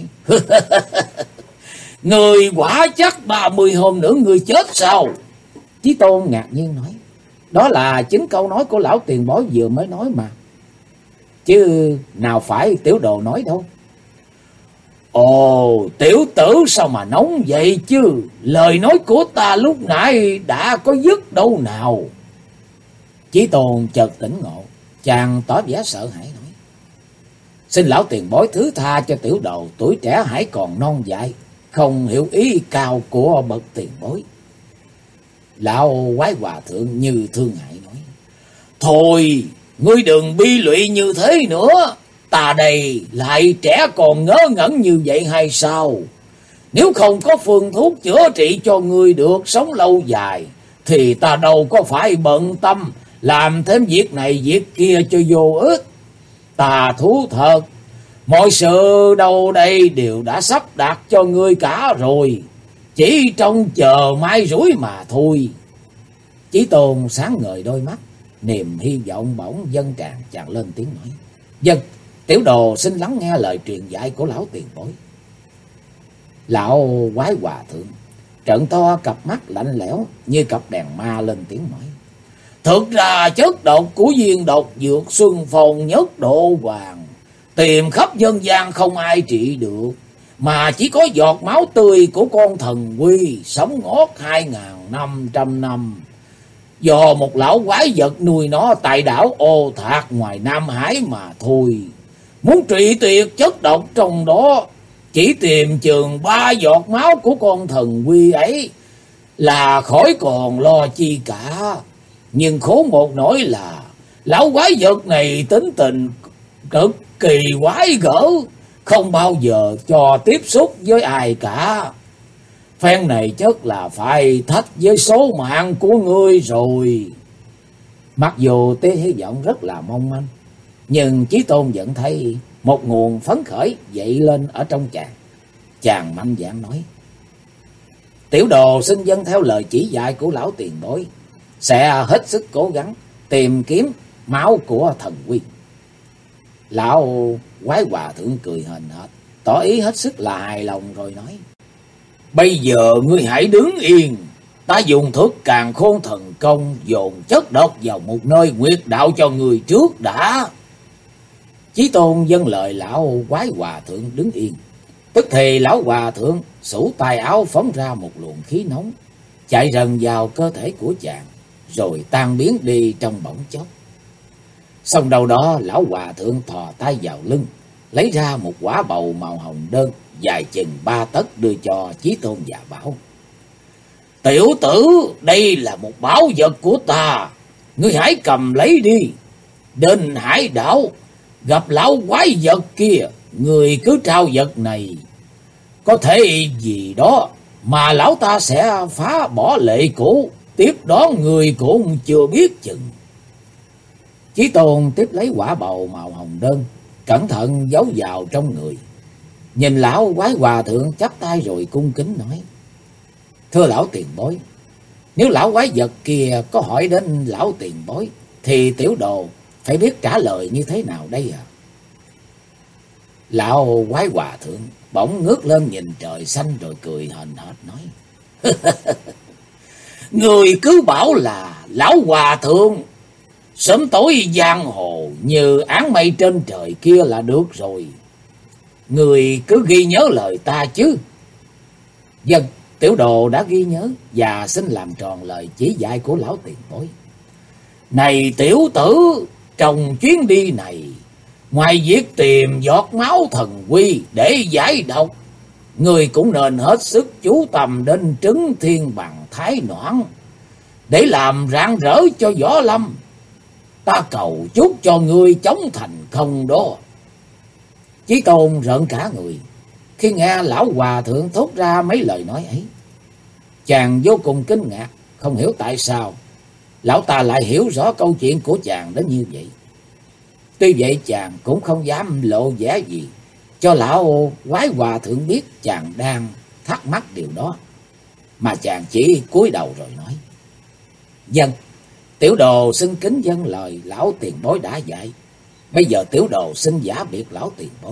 người quả chắc 30 hôm nữa người chết sao? Chí Tôn ngạc nhiên nói, đó là chính câu nói của lão tiền bối vừa mới nói mà, chứ nào phải tiểu đồ nói đâu. Ồ, tiểu tử sao mà nóng vậy chứ? Lời nói của ta lúc nãy đã có dứt đâu nào? Chí Tôn chợt tỉnh ngộ, chàng tỏ vẻ sợ hãi nói, xin lão tiền bối thứ tha cho tiểu đồ, tuổi trẻ hãy còn non dại, không hiểu ý cao của bậc tiền bối. Lão quái hòa thượng như thương hại nói, thôi, ngươi đừng bi lụy như thế nữa. Ta đây lại trẻ còn ngớ ngẩn như vậy hay sao? Nếu không có phương thuốc chữa trị cho ngươi được sống lâu dài, thì ta đâu có phải bận tâm làm thêm việc này việc kia cho vô ích. Ta thú thật, mọi sự đâu đây đều đã sắp đặt cho ngươi cả rồi, chỉ trông chờ mai rủi mà thôi. Chí Tôn sáng ngời đôi mắt, niềm hy vọng bỗng dâng tràn, chàng lên tiếng nói, dân tiểu đồ xin lắng nghe lời truyền dạy của lão tiền bối. Lão quái hòa thượng trợn to cặp mắt lạnh lẽo như cặp đèn ma lên tiếng nói, thực ra chất độc của viên độc dược Xuân Phong Nhất Độ Hoàng tìm khắp dân gian không ai trị được, mà chỉ có giọt máu tươi của con thần quy sống ngót 2500 năm, do một lão quái vật nuôi nó tại đảo Ô Thạc ngoài Nam Hải mà thôi. Muốn trị tuyệt chất độc trong đó, chỉ tìm chừng 3 giọt máu của con thần quy ấy là khỏi còn lo chi cả. Nhưng khốn một nỗi là lão quái vật này tính tình cực kỳ quái gở, không bao giờ cho tiếp xúc với ai cả. Phen này chắc là phải thách với số mạng của ngươi rồi. Mặc dù tia hy vọng rất là mong manh, nhưng Chí Tôn vẫn thấy một nguồn phấn khởi dậy lên ở trong chàng. Chàng mạnh dạn nói, tiểu đồ xin vâng theo lời chỉ dạy của lão tiền bối, sẽ hết sức cố gắng tìm kiếm máu của thần quy. Lão quái hòa thượng cười hờn hệt, tỏ ý hết sức là hài lòng rồi nói, bây giờ ngươi hãy đứng yên, ta dùng thuốc Càn Khôn Thần Công dồn chất độc vào một nơi huyệt đạo cho người trước đã. Chí Tôn vâng lời lão quái hòa thượng đứng yên. Tức thì lão hòa thượng xủ tay áo phóng ra một luồng khí nóng, chạy rần vào cơ thể của chàng, rồi tan biến đi trong bỗng chốc. Xong đầu đó lão hòa thượng thò tay vào lưng, lấy ra một quả bầu màu hồng đơn dài chừng 3 tấc đưa cho Chí Tôn và bảo, tiểu tử, đây là một báu vật của ta, ngươi hãy cầm lấy đi. Đến hải đảo gặp lão quái vật kia, người cứ trao vật này, có thể gì đó mà lão ta sẽ phá bỏ lệ cũ, tiếp đón người cũng chưa biết chừng. Chí Tôn tiếp lấy quả bầu màu hồng đơn, cẩn thận giấu vào trong người. Nhìn lão quái hòa thượng chắp tay rồi cung kính nói, thưa lão tiền bối, Nếu lão quái vật kia có hỏi đến lão tiền bối, thì tiểu đồ phải biết trả lời như thế nào đây à? Lão quái hòa thượng bỗng ngước lên nhìn trời xanh rồi cười hờn hển nói: Người cứ bảo là lão hòa thượng sớm tối giang hồ như áng mây trên trời kia là được rồi. Người cứ ghi nhớ lời ta chứ. Vâng, tiểu đồ đã ghi nhớ và xin làm tròn lời chỉ dạy của lão tiền bối. Này tiểu tử, trong chuyến đi này, ngoài việc tìm giọt máu thần quy để giải độc, người cũng nên hết sức chú tâm đến trứng thiên bằng thái noãn để làm rạng rỡ cho võ lâm. Ta cầu chúc cho ngươi chống thành không đó. Chí Tôn rợn cả người khi nghe lão hòa thượng thốt ra mấy lời nói ấy. Chàng vô cùng kinh ngạc, không hiểu tại sao lão ta lại hiểu rõ câu chuyện của chàng đến như vậy. Tuy vậy chàng cũng không dám lộ vẻ gì cho lão quái hòa thượng biết chàng đang thắc mắc điều đó, mà chàng chỉ cúi đầu rồi nói: Vâng, tiểu đồ xin kính vâng lời lão tiền bối đã dạy. Bây giờ tiểu đồ xin giả biệt lão tiền bối.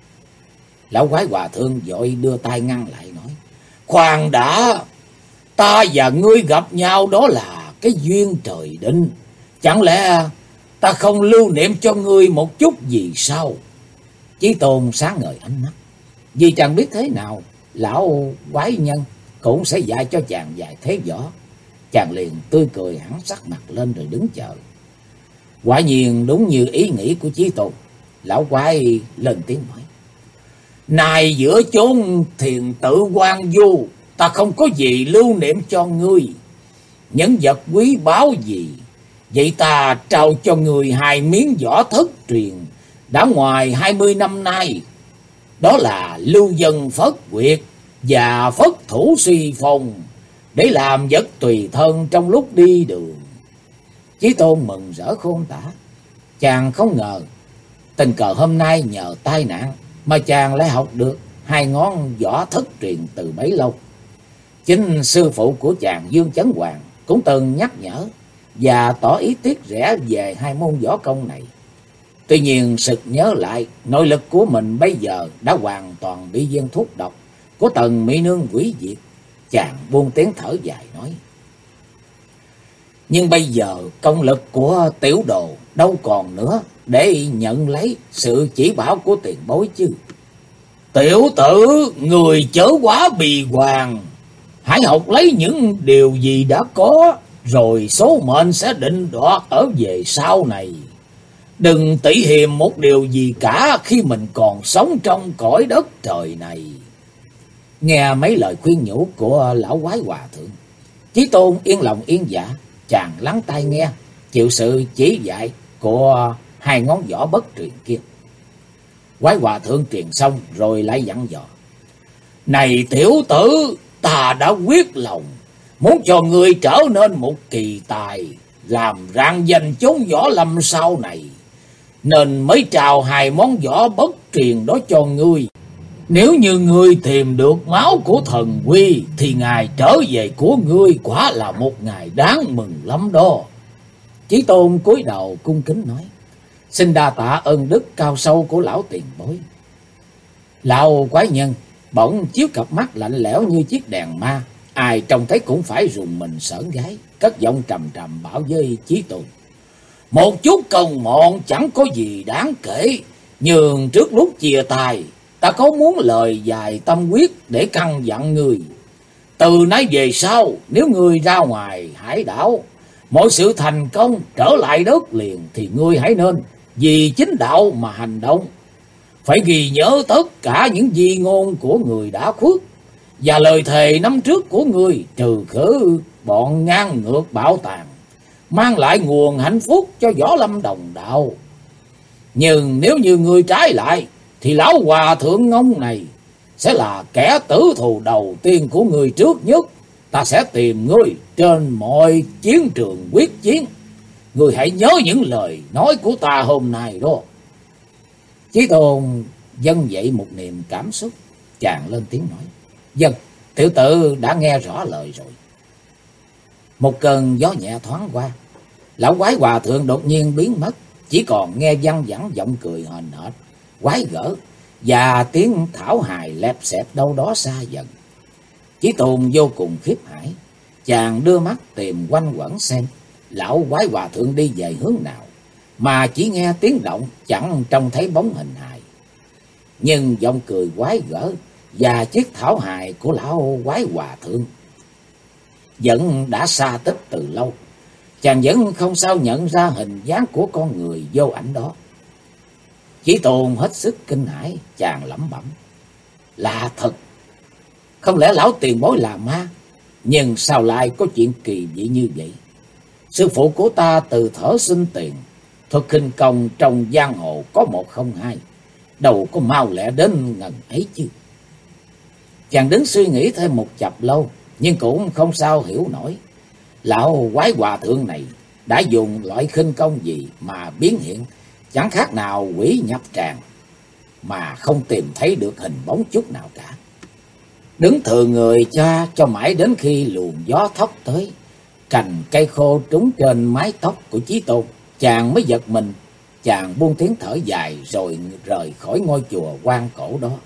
Lão quái hòa thượng vội đưa tay ngăn lại nói: Khoan đã, ta và ngươi gặp nhau đó là cái duyên trời định. Chẳng lẽ ta không lưu niệm cho ngươi một chút gì sao? Chí Tôn sáng ngời ánh mắt, vì chàng biết thế nào lão quái nhân cũng sẽ dạy cho chàng vài thế võ. Chàng liền tươi cười hẳn sắc mặt lên rồi đứng chờ. Quả nhiên đúng như ý nghĩ của Chí Tôn. Lão quái lên tiếng nói: Này giữa chốn thiền tự quan du, ta không có gì lưu niệm cho ngươi. Những vật quý báu gì, vậy ta trao cho người 2 miếng võ thất truyền đã ngoài 20 năm nay. Đó là lưu dân phất quyệt và phất thủ suy phong, để làm vật tùy thân trong lúc đi đường. Chí Tôn mừng rỡ khôn tả. Chàng không ngờ tình cờ hôm nay nhờ tai nạn mà chàng lại học được 2 ngón võ thất truyền từ bấy lâu. Chính sư phụ của chàng Dương Chấn Hoàng cũng từng nhắc nhở và tỏ ý tiếc rẻ về 2 môn võ công này. Tuy nhiên sực nhớ lại nội lực của mình bây giờ đã hoàn toàn bị viên thuốc độc của Tần Mỹ Nương hủy diệt, chàng buông tiếng thở dài nói: Nhưng bây giờ công lực của tiểu đồ đâu còn nữa để nhận lấy sự chỉ bảo của tiền bối chứ. Tiểu tử, người chớ quá bì hoàng. Hãy học lấy những điều gì đã có, rồi số mệnh sẽ định đoạt ở về sau này. Đừng tỉ hiềm một điều gì cả khi mình còn sống trong cõi đất trời này. Nghe mấy lời khuyên nhủ của lão quái hòa thượng, Chí Tôn yên lòng yên dạ, chàng lắng tai nghe, chịu sự chỉ dạy của 2 ngón võ bất truyền kia. Quái hòa thượng truyền xong rồi lại dặn dò: Này tiểu tử, ta đã quyết lòng muốn cho ngươi trở nên một kỳ tài, làm rạng danh chốn võ lâm sau này, nên mới trao 2 món võ bất truyền đó cho ngươi. Nếu như ngươi tìm được máu của thần quy, thì ngày trở về của ngươi quả là một ngày đáng mừng lắm đó. Chí Tôn cúi đầu cung kính nói: Xin đa tạ ơn đức cao sâu của lão tiền bối. Lão quái nhân bỗng chiếu cặp mắt lạnh lẽo như chiếc đèn ma, ai trông thấy cũng phải rùng mình sởn gáy, cất giọng trầm trầm bảo với Chí Tôn: Một chút công mọn chẳng có gì đáng kể, nhưng trước lúc chia tay, ta có muốn lời dài tâm quyết để căn dặn người. Từ nay về sau, nếu ngươi ra ngoài hải đảo, mọi sự thành công trở lại đất liền, thì ngươi hãy nên vì chính đạo mà hành động. Phải ghi nhớ tất cả những di ngôn của người đã khuất và lời thề năm trước của ngươi, trừ khử bọn ngang ngược bạo tàn, mang lại nguồn hạnh phúc cho võ lâm đồng đạo. Nhưng nếu như ngươi trái lại, thì lão hòa thượng ngông này sẽ là kẻ tử thù đầu tiên của ngươi trước nhất. Ta sẽ tìm ngươi trên mọi chiến trường quyết chiến. Ngươi hãy nhớ những lời nói của ta hôm nay đó. Chí Tôn dâng dậy một niềm cảm xúc, chàng lên tiếng nói: Vâng, tiểu tử đã nghe rõ lời rồi. Một cơn gió nhẹ thoáng qua, lão quái hòa thượng đột nhiên biến mất, chỉ còn nghe văng vẳng giọng cười hờn hển, quái gở và tiếng thảo hài lẹp xẹp đâu đó xa dần. Chí Tôn vô cùng khiếp hãi, chàng đưa mắt tìm quanh quẩn xem lão quái hòa thượng đi về hướng nào, mà chỉ nghe tiếng động, chẳng trông thấy bóng hình hài. Nhưng giọng cười quái gở và chiếc thảo hài của lão quái hòa thượng vẫn đã xa tích từ lâu. Chàng vẫn không sao nhận ra hình dáng của con người vô ảnh đó. Chí Tôn hết sức kinh hãi, chàng lẩm bẩm: lạ thật, không lẽ lão tiền bối là ma? Nhưng sao lại có chuyện kỳ dị như vậy? Sư phụ của ta từ thở sinh tiền, thuật khinh công trong giang hồ có 102, đâu có mau lẹ đến ngần ấy chứ. Chàng đứng suy nghĩ thêm một chập lâu, nhưng cũng không sao hiểu nổi lão quái hòa thượng này đã dùng loại khinh công gì mà biến hiện chẳng khác nào quỷ nhập tràng, mà không tìm thấy được hình bóng chút nào cả. Đứng thừa người cho mãi đến khi luồng gió thốc tới, cành cây khô trúng trên mái tóc của Chí Tôn, chàng mới giật mình. Chàng buông tiếng thở dài rồi rời khỏi ngôi chùa quan cổ đó.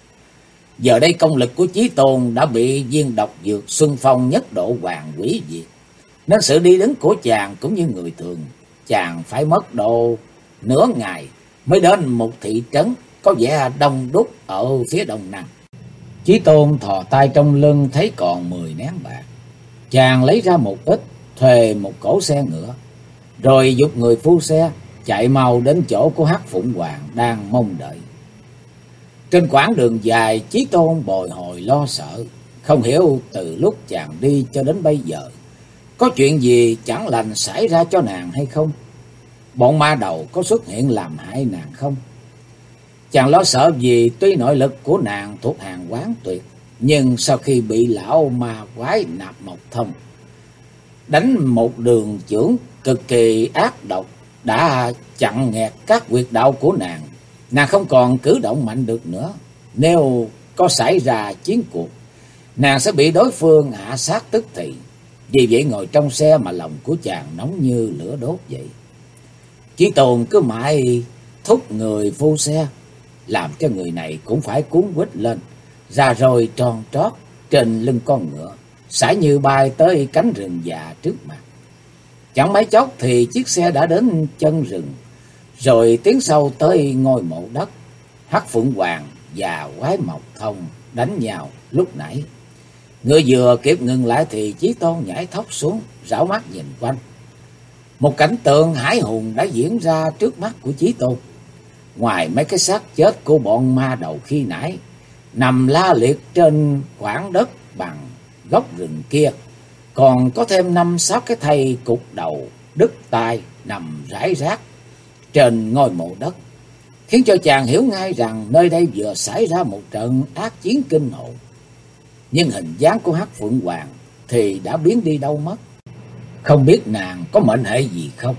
Giờ đây công lực của Chí Tôn đã bị viên độc dược Xuân Phong nhất độ hoàng quỷ diệt, nên sự đi đứng của chàng cũng như người thường. Chàng phải mất độ nửa ngày mới đến một thị trấn có vẻ đông đúc ở phía đông nam. Chí Tôn thò tay trong lưng thấy còn 10 nén bạc. Chàng lấy ra một ít, thuê một cỗ xe ngựa, rồi giục người phu xe chạy mau đến chỗ của Hắc Phụng Hoàng đang mong đợi. Trên quãng đường dài, Chí Tôn bồi hồi lo sợ, không hiểu từ lúc chàng đi cho đến bây giờ có chuyện gì chẳng lành xảy ra cho nàng hay không? Bọn ma đầu có xuất hiện làm hại nàng không? Chàng lo sợ vì tuy nội lực của nàng thuộc hàng quán tuyệt, nhưng sau khi bị lão ma quái Nạp Mộc Thông đánh một đường chưởng cực kỳ ác độc, đã chặn nghẹt các huyệt đạo của nàng, nàng không còn cử động mạnh được nữa. Nếu có xảy ra chiến cuộc, nàng sẽ bị đối phương hạ sát tức thì. Vì vậy ngồi trong xe mà lòng của chàng nóng như lửa đốt vậy. Chí Tôn cứ mãi thúc người phu xe, làm cho người này cũng phải cuốn quýt lên, ra rồi tròn trót trên lưng con ngựa, sải như bay tới cánh rừng già trước mặt. Chẳng mấy chốc thì chiếc xe đã đến chân rừng, rồi tiến sâu tới ngôi mộ đất. Hắc Phụng Hoàng và quái Mộc Thông đánh nhau lúc nãy. Ngựa vừa kịp ngừng lại thì Chí Tôn nhảy thóc xuống, rảo mắt nhìn quanh. Một cảnh tượng hãi hùng đã diễn ra trước mắt của Chí Tôn. Ngoài mấy cái xác chết của bọn ma đầu khi nãy nằm la liệt trên khoảng đất bằng gốc rừng kia, còn có thêm 5-6 cái thây cục đầu đứt tai nằm rải rác trên ngôi mộ đất, khiến cho chàng hiểu ngay rằng nơi đây vừa xảy ra một trận ác chiến kinh hồn. Nhưng hình dáng của Hắc Phượng Hoàng thì đã biến đi đâu mất, không biết nàng có mệnh hệ gì không.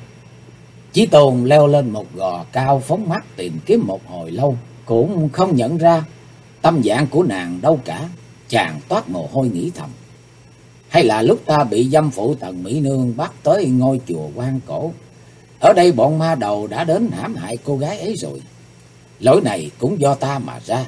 Chí Tôn leo lên một gò cao, phóng mắt tìm kiếm một hồi lâu, cũng không nhận ra tâm dạng của nàng đâu cả. Chàng toát mồ hôi nghĩ thầm: hay là lúc ta bị dâm phụ Tần Mỹ Nương bắt tới ngôi chùa quan cổ, ở đây bọn ma đầu đã đến hãm hại cô gái ấy rồi. Lỗi này cũng do ta mà ra,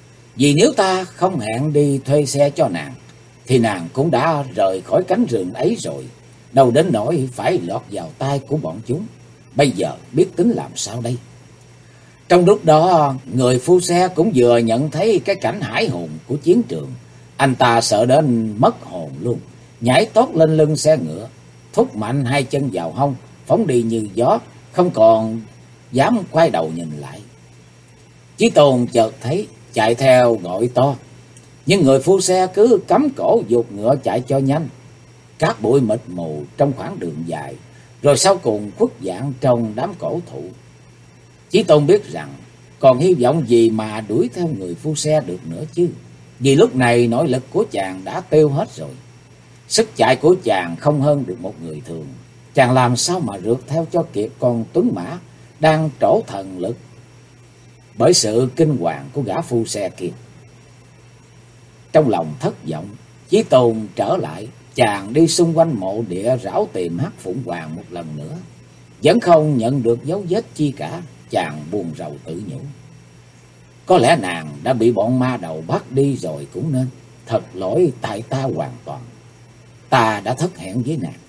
vì nếu ta không hẹn đi thuê xe cho nàng, thì nàng cũng đã rời khỏi cánh rừng ấy rồi, đâu đến nỗi phải lọt vào tay của bọn chúng. Bây giờ biết tính làm sao đây? Trong lúc đó, người phu xe cũng vừa nhận thấy cái cảnh hãi hùng của chiến trường. Anh ta sợ đến mất hồn luôn, nhảy tót lên lưng xe ngựa, thúc mạnh hai chân vào hông, phóng đi như gió, không còn dám quay đầu nhìn lại. Chí Tôn chợt thấy, chạy theo gọi to, nhưng người phu xe cứ cắm cổ giục ngựa chạy cho nhanh. Cát bụi mịt mù trong khoảng đường dài, rồi sau cùng khuất dạng trong đám cổ thụ. Chí Tôn biết rằng còn hy vọng gì mà đuổi theo người phu xe được nữa chứ, vì lúc này nội lực của chàng đã tiêu hết rồi. Sức chạy của chàng không hơn được một người thường. Chàng làm sao mà rượt theo cho kịp con tuấn mã đang trổ thần lực bởi sự kinh hoàng của gã phu xe kia. Trong lòng thất vọng, Chí Tôn trở lại, chàng đi xung quanh mộ địa rảo tìm Hắc Phụng Hoàng một lần nữa, vẫn không nhận được dấu vết chi cả. Chàng buồn rầu tự nhủ, có lẽ nàng đã bị bọn ma đầu bắt đi rồi cũng nên. Thật lỗi tại ta hoàn toàn, ta đã thất hẹn với nàng.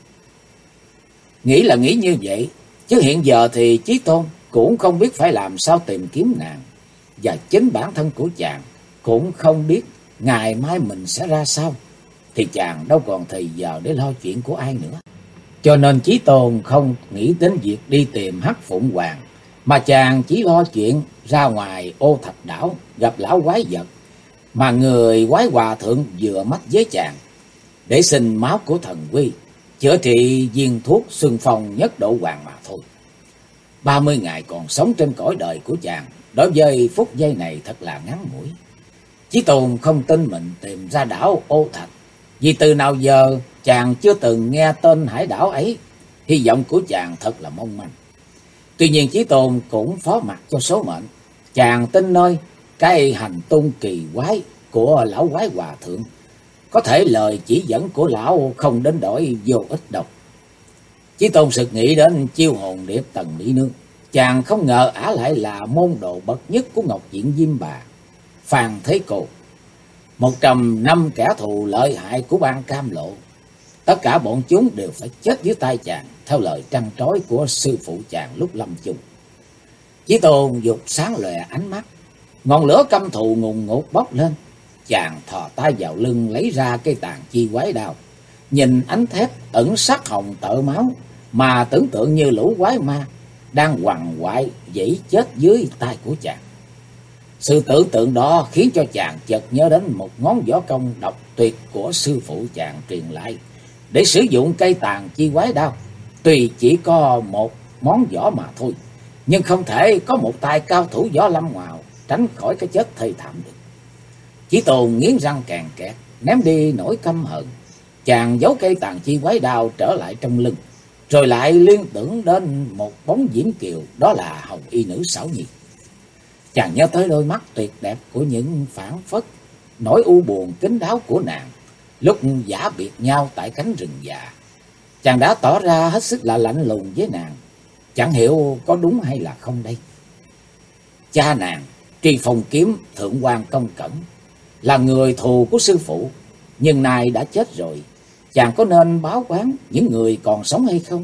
Nghĩ là nghĩ như vậy, chứ hiện giờ thì Chí Tôn cũng không biết phải làm sao tìm kiếm nàng, và chính bản thân của chàng cũng không biết ngày mai mình sẽ ra sao, thì chàng đâu còn thời giờ để lo chuyện của ai nữa. Cho nên Chí Tôn không nghĩ đến việc đi tìm Hắc Phụng Hoàng, mà chàng chỉ lo chuyện ra ngoài Ô Thạch Đảo gặp lão quái vật mà người quái hòa thượng vừa mách với chàng, để xin máu của thần quy chữa trị viên thuốc xuân phong nhất độ hoàng mà thôi. 30 ngày còn sống trên cõi đời của chàng, đối với phút giây này thật là ngắn ngủi. Chí Tôn không tin mình tìm ra đảo Ô Thạch, vì từ nào giờ chàng chưa từng nghe tên hải đảo ấy. Hy vọng của chàng thật là mong manh. Tuy nhiên Chí Tôn cũng phó mặc cho số mệnh. Chàng tin nơi cái hành tung kỳ quái của lão quái hòa thượng, có thể lời chỉ dẫn của lão không đến đổi vô ích đâu. Chí Tôn sực nghĩ đến chiêu hồn điệp Tần Mỹ Nương. Chàng không ngờ ả lại là môn đồ bậc nhất của Ngọc Diện Diêm Bà, Phan Thế Cô, 105 kẻ thù lợi hại của Ban Cam Lộ. Tất cả bọn chúng đều phải chết dưới tay chàng, theo lời trăn trối của sư phụ chàng lúc lâm chung. Chí Tôn dục sáng lòe ánh mắt, ngọn lửa căm thù ngùn ngụt bốc lên. Chàng thò tay vào lưng lấy ra cây tàn chi quái đao, nhìn ánh thép ẩn sắc hồng tợ máu mà tưởng tượng như lũ quái ma đang quằn quại dãy chết dưới tay của chàng. Sự tưởng tượng đó khiến cho chàng chợt nhớ đến một ngón võ công độc tuyệt của sư phụ chàng truyền lại để sử dụng cây tàn chi quái đao. Tuy chỉ có một món võ mà thôi, nhưng không thể có một tay cao thủ võ lâm nào tránh khỏi cái chết thê thảm được. Chí Tôn nghiến răng càng kẹt, ném đi nỗi căm hận. Chàng giấu cây tàn chi quái đao trở lại trong lưng, rồi lại liên tưởng đến một bóng diễm kiều, đó là hồng y nữ Xảo Nhi. Chàng nhớ tới đôi mắt tuyệt đẹp của những phảng phất nỗi u buồn kín đáo của nàng lúc giả biệt nhau tại cánh rừng già. Chàng đã tỏ ra hết sức là lạnh lùng với nàng, chẳng hiểu có đúng hay là không đây. Cha nàng Tri Phong Kiếm Thượng quan Công Cẩn là người thù của sư phụ, nhưng nay đã chết rồi. Chàng có nên báo oán những người còn sống hay không?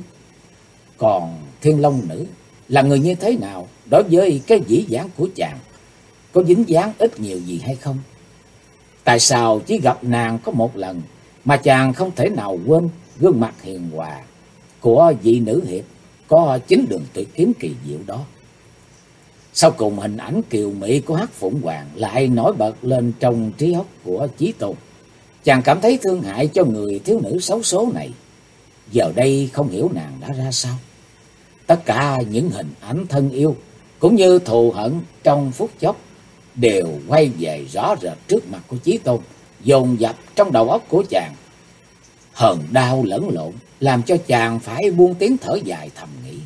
Còn Thiên Long Nữ là người như thế nào đối với cái dĩ dãn của chàng? Có dính dáng ít nhiều gì hay không? Tại sao chỉ gặp nàng có một lần mà chàng không thể nào quên gương mặt hiền hòa của vị nữ hiệp có chính đường tuyệt kiếm kỳ diệu đó? Sau cùng hình ảnh kiều mỹ của Hắc Phụng Hoàng lại nổi bật lên trong trí óc của Chí Tôn. Chàng cảm thấy thương hại cho người thiếu nữ xấu số này. Giờ đây không hiểu nàng đã ra sao. Tất cả những hình ảnh thân yêu cũng như thù hận trong phút chốc đều quay về rõ rệt trước mặt của Chí Tôn, dồn dập trong đầu óc của chàng. Hờn đau lẫn lộn làm cho chàng phải buông tiếng thở dài thầm nghĩ.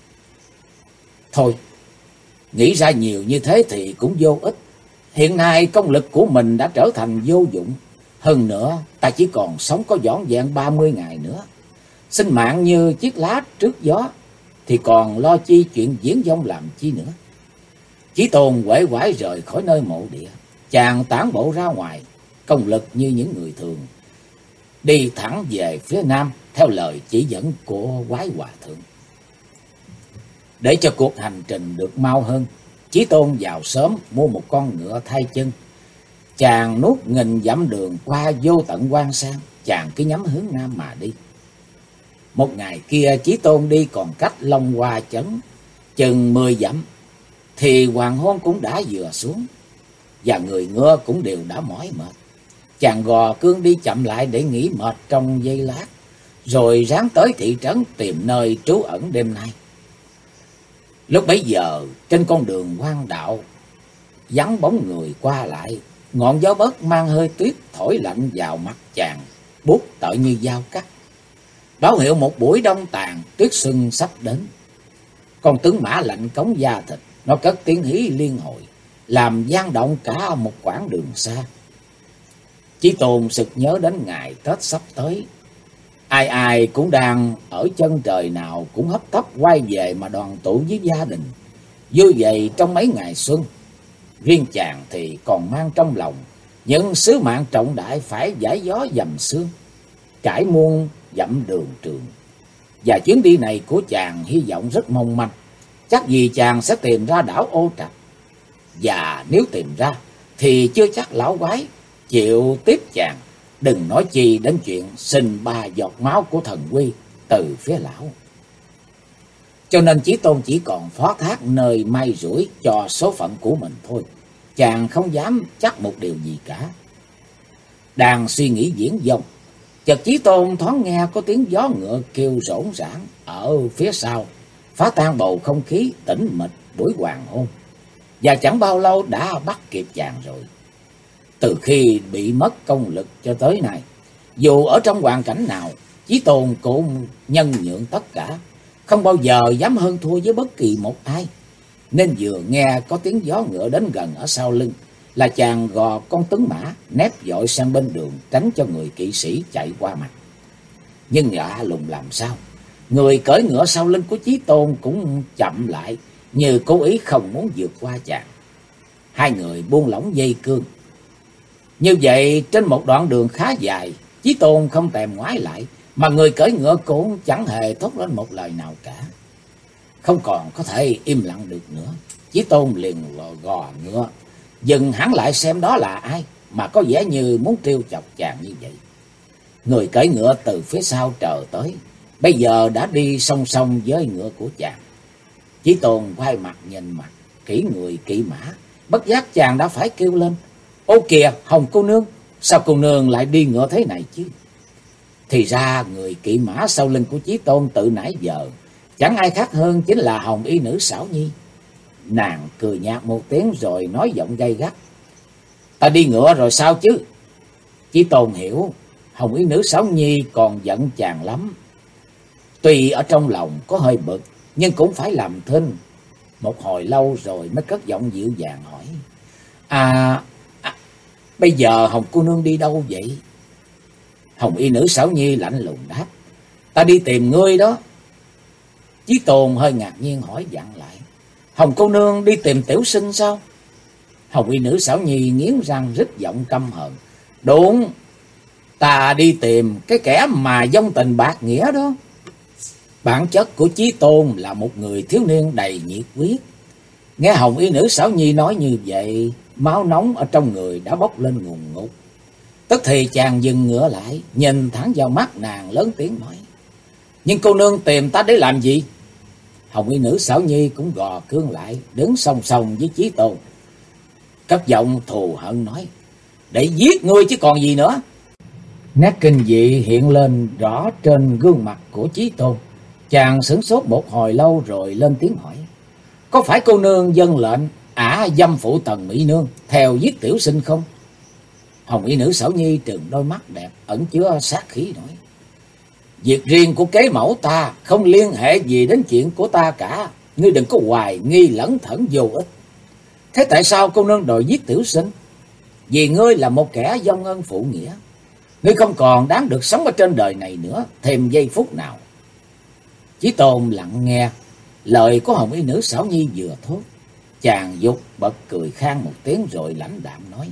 Thôi, nghĩ ra nhiều như thế thì cũng vô ích. Hiện nay công lực của mình đã trở thành vô dụng. Hơn nữa, ta chỉ còn sống có vỏn vẹn 30 ngày nữa. Sinh mạng như chiếc lá trước gió, thì còn lo chi chuyện viễn vông làm chi nữa. Chí Tôn uể oải rời khỏi nơi mộ địa. Chàng tản bộ ra ngoài, công lực như những người thường, đi thẳng về phía nam theo lời chỉ dẫn của quái hòa thượng. Để cho cuộc hành trình được mau hơn, Chí Tôn vào sớm mua một con ngựa thay chân. Chàng nuốt nghìn dặm đường qua vô tận Quan Sang, chàng cứ nhắm hướng nam mà đi. Một ngày kia Chí Tôn đi còn cách Long Hoa Chấn chừng 10 dặm, thì hoàng hôn cũng đã vừa xuống, và người ngựa cũng đều đã mỏi mệt. Chàng gò cương đi chậm lại để nghỉ mệt trong giây lát, rồi ráng tới thị trấn tìm nơi trú ẩn đêm nay. Lúc bấy giờ trên con đường hoang đạo vắng bóng người qua lại, ngọn gió bấc mang hơi tuyết thổi lạnh vào mặt chàng, buốt tợi như dao cắt, báo hiệu một buổi đông tàn tuyết sưng sắp đến. Con tướng mã lạnh cống da thịt, nó cất tiếng hí liên hồi, làm vang động cả một quãng đường xa. Chí Tôn sực nhớ đến ngày Tết sắp tới, Ai ai cũng đang ở chân trời nào cũng hấp tấp quay về mà đoàn tụ với gia đình, vui vậy trong mấy ngày xuân. Riêng chàng thì còn mang trong lòng những sứ mạng trọng đại phải giải gió dầm sương, trải muôn dặm đường trường. Và chuyến đi này của chàng hy vọng rất mong manh, chắc gì chàng sẽ tìm ra đảo Ô Trạch. Và nếu tìm ra thì chưa chắc lão quái chịu tiếp chàng, đừng nói chi đến chuyện xin 3 giọt máu của thần quy từ phía lão. Cho nên Chí Tôn chỉ còn phó thác nơi may rủi cho số phận của mình thôi, chàng không dám chắc một điều gì cả. Đang suy nghĩ viển vông, chợt Chí Tôn thoáng nghe có tiếng gió ngựa kêu rỗn rãng ở phía sau, phá tan bầu không khí tĩnh mịch buổi hoàng hôn. Và chẳng bao lâu đã bắt kịp chàng rồi. Từ khi bị mất công lực cho tới nay, dù ở trong hoàn cảnh nào, Chí Tôn cũng nhân nhượng tất cả, không bao giờ dám hơn thua với bất kỳ một ai. Nên vừa nghe có tiếng gió ngựa đến gần ở sau lưng là chàng gò con tuấn mã nép vội sang bên đường, tránh cho người kỵ sĩ chạy qua mặt. Nhưng lạ lùng làm sao, người cưỡi ngựa sau lưng của Chí Tôn cũng chậm lại, như cố ý không muốn vượt qua chàng. Hai người buông lỏng dây cương. Như vậy trên một đoạn đường khá dài, Chí Tôn không thèm ngoái lại, mà người cưỡi ngựa cũng chẳng hề thốt lên một lời nào cả. Không còn có thể im lặng được nữa, Chí Tôn liền gò ngựa dừng hẳn lại xem đó là ai mà có vẻ như muốn trêu chọc chàng như vậy. Người cưỡi ngựa từ phía sau trở tới, bây giờ đã đi song song với ngựa của chàng. Chí Tôn quay mặt nhìn mặt kỹ người kỵ mã, bất giác chàng đã phải kêu lên: "Ô kìa, Hồng cô nương, sao cô nương lại đi ngựa thế này chứ?" Thì ra người kỵ mã sau lưng của Chí Tôn từ nãy giờ chẳng ai khác hơn chính là Hồng y nữ Xảo Nhi. Nàng cười nhạt một tiếng rồi nói giọng gay gắt: "Ta đi ngựa rồi sao chứ?" Chí Tôn hiểu Hồng y nữ Xảo Nhi còn giận chàng lắm. Tuy ở trong lòng có hơi bực, nhưng cũng phải làm thinh. Một hồi lâu rồi mới cất giọng dịu dàng hỏi: Bây giờ Hồng cô nương đi đâu vậy?" Hồng y nữ Xảo Nhi lạnh lùng đáp: "Ta đi tìm ngươi đó." Chí Tôn hơi ngạc nhiên hỏi dặn lại: "Hồng cô nương đi tìm tiểu sinh sao?" Hồng y nữ Xảo Nhi nghiến răng rít giọng căm hờn: "Đúng, ta đi tìm cái kẻ mà vong tình bạc nghĩa đó." Bản chất của Chí Tôn là một người thiếu niên đầy nhiệt huyết. Nghe Hồng y nữ Xảo Nhi nói như vậy, máu nóng ở trong người đã bốc lên ngùn ngụt. Tức thì chàng dừng ngựa lại, nhìn thẳng vào mắt nàng lớn tiếng nói: "Nhưng cô nương tìm ta để làm gì?" Hồng y nữ Xảo Nhi cũng gò cương lại, đứng song song với Chí Tôn, cất giọng thù hận nói: "Để giết ngươi chứ còn gì nữa." Nét kinh dị hiện lên rõ trên gương mặt của Chí Tôn. Chàng sửng sốt một hồi lâu rồi lên tiếng hỏi: "Có phải cô nương vâng lệnh dâm phụ Tần mỹ nương theo giết tiểu sinh không?" Hồng y nữ Xảo Nhi trừng đôi mắt đẹp ẩn chứa sát khí nói: "Việc riêng của kế mẫu ta không liên hệ gì đến chuyện của ta cả, ngươi đừng có hoài nghi lẩn thẩn vô ích. Thế tại sao cô nương đòi giết tiểu sinh? Vì ngươi là một kẻ vong ân phụ nghĩa, ngươi không còn đáng được sống ở trên đời này nữa thêm giây phút nào." Chí Tôn lặng nghe lời của Hồng y nữ Xảo Nhi vừa thốt, chàng dục bật cười khan một tiếng rồi lãnh đạm nói: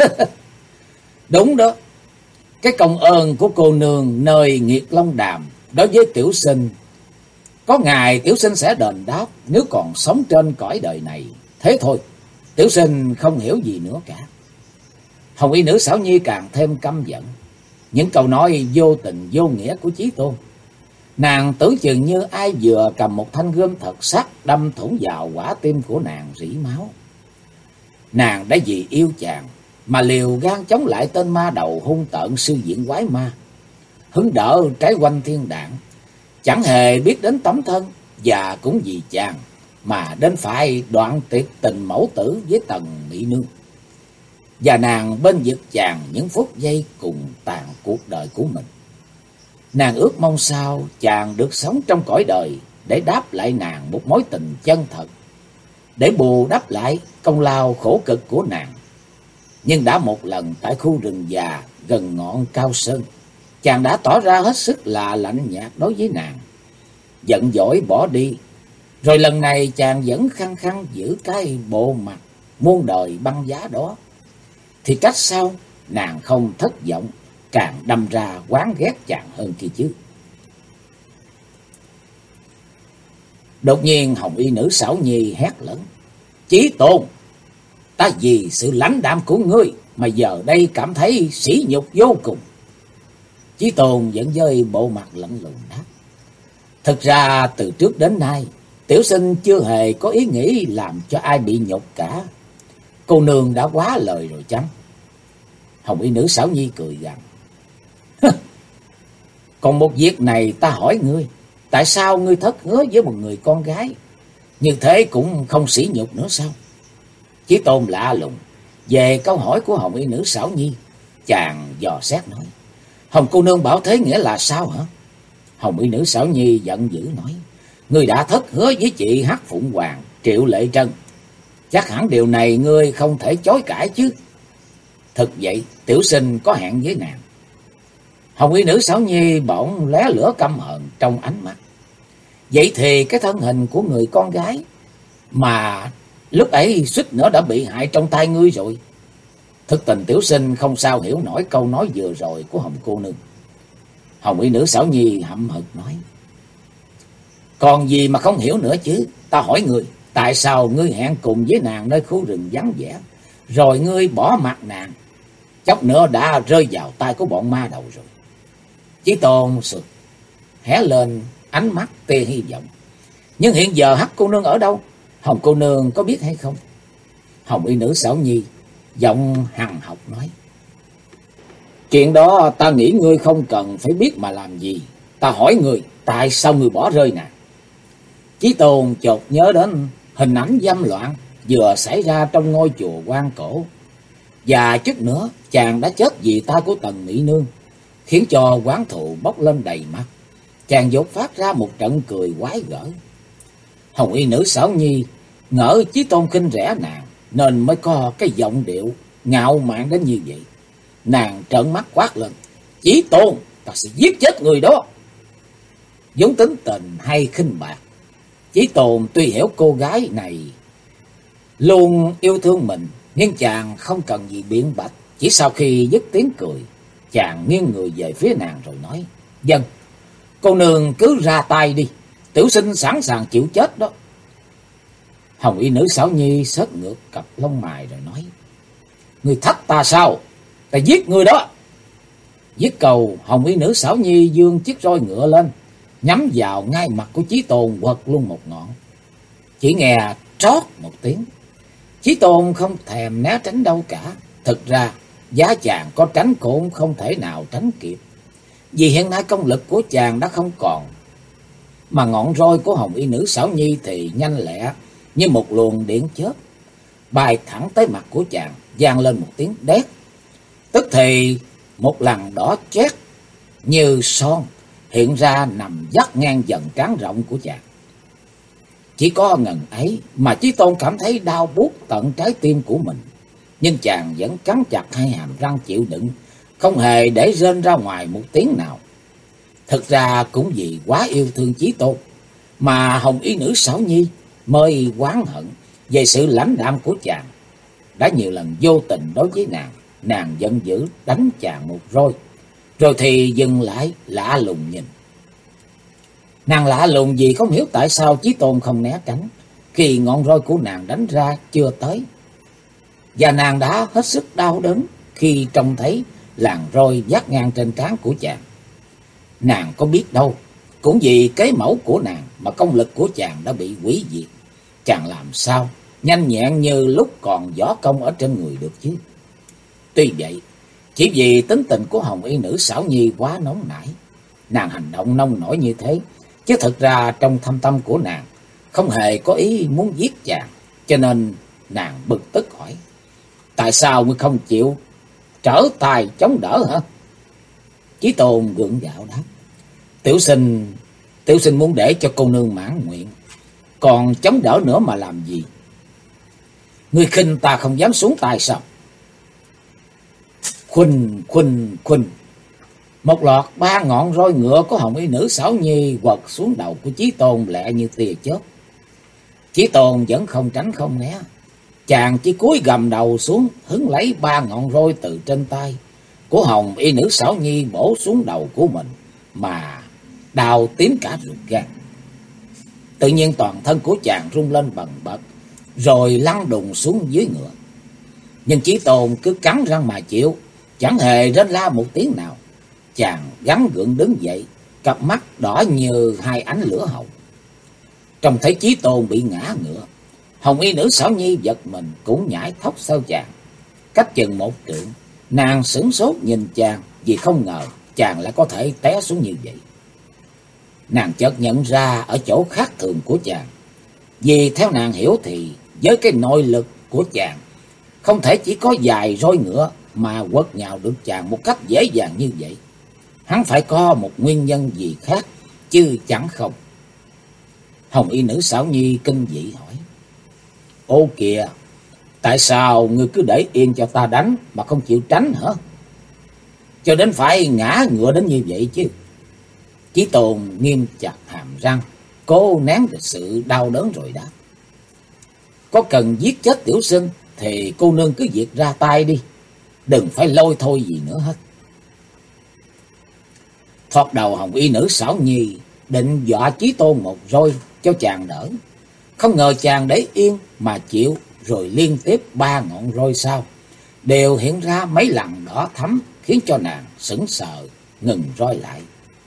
"Đúng đó, cái công ơn của cô nương nơi Nghiệt Long Đàm đối với tiểu sinh, có ngày tiểu sinh sẽ đền đáp nếu còn sống trên cõi đời này. Thế thôi, tiểu sinh không hiểu gì nữa cả." Hồng y nữ Xảo Nhi càng thêm căm giận những câu nói vô tình vô nghĩa của Chí Tôn. Nàng tưởng chừng như ai vừa cầm một thanh gươm thật sắc đâm thủng vào quả tim của nàng rỉ máu. Nàng đã vì yêu chàng mà liều gan chống lại tên ma đầu hung tợn sư diện quái ma, hứng đỡ trái quanh thiên đạn, chẳng hề biết đến tấm thân, và cũng vì chàng mà đến phải đoạn tuyệt tình mẫu tử với Tần mỹ nương. Và nàng bên vực chàng những phút giây cùng tàn cuộc đời của mình. Nàng ước mong sao chàng được sống trong cõi đời để đáp lại nàng một mối tình chân thật, để bù đắp lại công lao khổ cực của nàng. Nhưng đã một lần tại khu rừng già gần ngọn Cao Sơn, chàng đã tỏ ra hết sức là lạnh nhạt đối với nàng, giận dỗi bỏ đi. Rồi lần này chàng vẫn khăng khăng giữ cái bộ mặt muôn đời băng giá đó. Thì trách sao nàng không thất vọng, càng đâm ra oán ghét chàng hơn kia chứ. Đột nhiên hồng y nữ Xảo Nhi hét lớn: Chí Tôn, ta vì sự lãnh đạm của ngươi mà giờ đây cảm thấy sỉ nhục vô cùng. Chí Tôn vẫn với bộ mặt lạnh lùng đáp: Thực ra từ trước đến nay, tiểu sinh chưa hề có ý nghĩ làm cho ai bị nhục cả. Cô nương đã quá lời rồi chăng? Hồng y nữ Xảo Nhi cười gằn: Còn một việc này ta hỏi ngươi, tại sao ngươi thất hứa với một người con gái? Như thế cũng không sỉ nhục nữa sao? Chí Tôn lạ lùng về câu hỏi của hồng y nữ Xảo Nhi, chàng dò xét nói: Hồng cô nương bảo thế nghĩa là sao hả? Hồng y nữ Xảo Nhi giận dữ nói: Ngươi đã thất hứa với chị Hắc Phụng Hoàng, Triệu Lệ Trân, chắc hẳn điều này ngươi không thể chối cãi chứ. Thực vậy, tiểu sinh có hẹn với nàng. Hồng y nữ Xảo Nhi bỗng lóe lửa căm hận trong ánh mắt. Vậy thì cái thân hình của người con gái mà lúc ấy suýt nữa đã bị hại trong tay ngươi rồi. Thực tình tiểu sinh không sao hiểu nổi câu nói vừa rồi của Hồng cô nương. Hồng y nữ Xảo Nhi hậm hực nói: Còn gì mà không hiểu nữa chứ? Ta hỏi ngươi, tại sao ngươi hẹn cùng với nàng nơi khu rừng vắng vẻ, rồi ngươi bỏ mặt nàng, chốc nữa đã rơi vào tay của bọn ma đầu rồi? Chí Tôn sực hé lên ánh mắt tia hy vọng: Nhưng hiện giờ Hắc cô nương ở đâu? Hồng cô nương có biết hay không? Hồng y nữ Xảo Nhi giọng hằn học nói: Chuyện đó ta nghĩ ngươi không cần phải biết mà làm gì. Ta hỏi ngươi, tại sao ngươi bỏ rơi nàng? Chí Tôn chợt nhớ đến hình ảnh dâm loạn vừa xảy ra trong ngôi chùa Quan Cổ, và chút nữa chàng đã chết vì tay của Tần Mỹ Nương, khiến cho oán thù bốc lên đầy mặt. Chàng dột phát ra một trận cười quái gở. Hồng y nữ Xảo Nhi ngỡ Chí Tôn khinh rẻ nàng, nên mới có cái giọng điệu ngạo mạn đến như vậy. Nàng trợn mắt quát lên: Chí Tôn, ta sẽ giết chết người đó. Vốn tính tình hay khinh bạc, Chí Tôn tuy hiểu cô gái này luôn yêu thương mình, nhưng chàng không cần gì biện bạch. Chỉ sau khi dứt tiếng cười, chàng nghiêng người về phía nàng rồi nói: Vâng, cô nương cứ ra tay đi, tiểu sinh sẵn sàng chịu chết đó. Hồng y nữ Xảo Nhi xớt ngược cặp lông mày rồi nói: Ngươi thách ta sao? Ta giết ngươi đó. Dứt câu, hồng y nữ Xảo Nhi giương chiếc roi ngựa lên, nhắm vào ngay mặt của Chí Tôn quật luôn một ngọn. Chỉ nghe trót một tiếng. Chí Tôn không thèm né tránh đâu cả. Thực ra giá chàng có tránh cũng không thể nào tránh kịp, vì hiện nay công lực của chàng đã không còn. Mà ngọn roi của hồng y nữ Xảo Nhi thì nhanh lẹ như một luồng điện chớp, bay thẳng tới mặt của chàng, vang lên một tiếng đét. Tức thì một lằn đỏ chét như son hiện ra nằm vắt ngang dần trán rộng của chàng. Chỉ có ngần ấy mà Chí Tôn cảm thấy đau buốt tận trái tim của mình, nhưng chàng vẫn cắn chặt hai hàm răng chịu đựng, không hề để rên ra ngoài một tiếng nào. Thực ra cũng vì quá yêu thương Chí Tôn mà hồng y nữ Xảo Nhi mới oán hận về sự lãnh đạm của chàng. Đã nhiều lần vô tình đối với nàng, nàng giận dữ đánh chàng một roi, rồi thì dừng lại lạ lùng nhìn. Nàng lạ lùng vì không hiểu tại sao Chí Tôn không né tránh khi ngọn roi của nàng đánh ra chưa tới. Và nàng đã hết sức đau đớn khi trông thấy làn roi vắt ngang trên trán của chàng. Nàng có biết đâu, cũng vì kế mẫu của nàng mà công lực của chàng đã bị hủy diệt. Chàng làm sao nhanh nhẹn như lúc còn võ công ở trên người được chứ? Tuy vậy, chỉ vì tính tình của hồng y nữ Xảo Nhi quá nóng nảy, nàng hành động nông nổi như thế, chứ thực ra trong thâm tâm của nàng không hề có ý muốn giết chàng. Cho nên nàng bực tức hỏi: Tại sao ngươi không chịu trở tay chống đỡ hả? Chí Tôn gượng gạo đáp: Tiểu sinh muốn để cho cô nương mãn nguyện, còn chống đỡ nữa mà làm gì? Ngươi khinh ta không dám xuống tay sao? Khuynh. Một loạt ba ngọn roi ngựa của Hồng Y Nữ Xảo Nhi quật xuống đầu của Chí Tôn lẹ như tia chớp. Chí Tôn vẫn không tránh không né. Chàng chỉ cúi gầm đầu xuống, hứng lấy ba ngọn roi từ trên tay của Hồng Y Nữ Xảo Nhi bổ xuống đầu của mình, mà đau tím cả ruột gan. Tự nhiên toàn thân của chàng rung lên bần bật, rồi lăn đùng xuống dưới ngựa. Nhưng Chí Tôn cứ cắn răng mà chịu, chẳng hề rên la một tiếng nào. Chàng gắng gượng đứng dậy, cặp mắt đỏ như hai ánh lửa hồng. Trông thấy Chí Tôn bị ngã ngựa, Hồng Y Nữ Xảo Nhi giật mình cũng nhảy thóc sau chàng. Cách chừng một trượng, nàng sửng sốt nhìn chàng, vì không ngờ chàng lại có thể té xuống như vậy. Nàng chợt nhận ra ở chỗ khác thường của chàng, vì theo nàng hiểu thì với cái nội lực của chàng, không thể chỉ có vài roi ngựa mà quật nhào được chàng một cách dễ dàng như vậy. Hắn phải có một nguyên nhân gì khác, chứ chẳng không. Hồng Y Nữ Xảo Nhi kinh dị hỏi: Ô kìa, tại sao ngươi cứ để yên cho ta đánh mà không chịu tránh hả? Cho đến phải ngã ngựa đến như vậy chứ? Chí Tôn nghiêm chặt hàm răng, cố nén được sự đau đớn rồi đáp: Có cần giết chết tiểu sinh thì cô nương cứ việc ra tay đi, đừng phải lôi thôi gì nữa hết. Thoạt đầu Hồng Y Nữ Xảo Nhi định dọa Chí Tôn một roi cho chàng đỡ, không ngờ chàng để yên mà chịu, rồi liên tiếp ba ngọn roi sau đều hiện ra mấy lần đỏ thắm, khiến cho nàng sững sờ ngừng roi lại.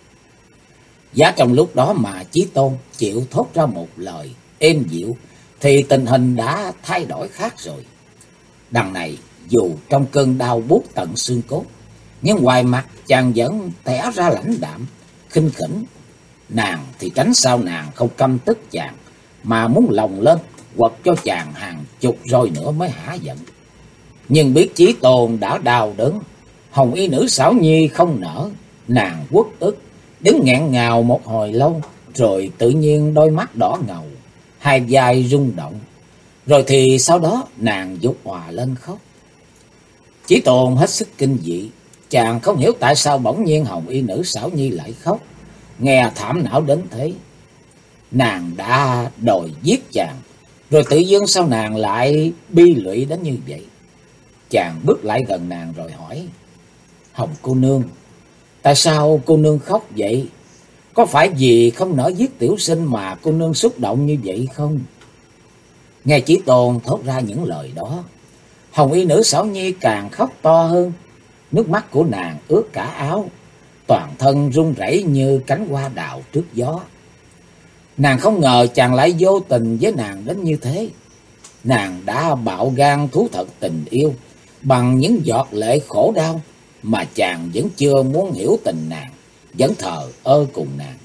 Giá trong lúc đó mà Chí Tôn chịu thốt ra một lời êm dịu thì tình hình đã thay đổi khác rồi. Đằng này dù trong cơn đau buốt tận xương cốt, nhưng ngoài mặt chàng vẫn tỏ ra lãnh đạm, khinh khỉnh. Nàng thì tránh sao nàng không căm tức chàng, mà muốn lồng lên quật cho chàng hàng chục roi nữa mới hả giận. Nhưng biết Chí Tôn đã đau đớn, Hồng Y Nữ Xảo Nhi không nỡ. Nàng uất ức đứng nghẹn ngào một hồi lâu, rồi tự nhiên đôi mắt đỏ ngầu, hai vai rung động, rồi thì sau đó nàng vụt òa lên khóc. Chí Tôn hết sức kinh dị, chàng không hiểu tại sao bỗng nhiên Hồng Y Nữ Xảo Nhi lại khóc, nghe thảm não đến thế. Nàng đã đòi giết chàng, rồi tự dưng sao nàng lại bi lụy đến như vậy? Chàng bước lại gần nàng rồi hỏi: Hồng cô nương, tại sao cô nương khóc vậy? Có phải vì không nỡ giết tiểu sinh mà cô nương xúc động như vậy không? Nghe Chí Tôn thốt ra những lời đó, Hồng Y Nữ Xảo Nhi càng khóc to hơn. Nước mắt của nàng ướt cả áo, toàn thân run rẩy như cánh hoa đào trước gió. Nàng không ngờ chàng lại vô tình với nàng đến như thế. Nàng đã bạo gan thú thật tình yêu bằng những giọt lệ khổ đau, mà chàng vẫn chưa muốn hiểu tình nàng, vẫn thờ ơ cùng nàng.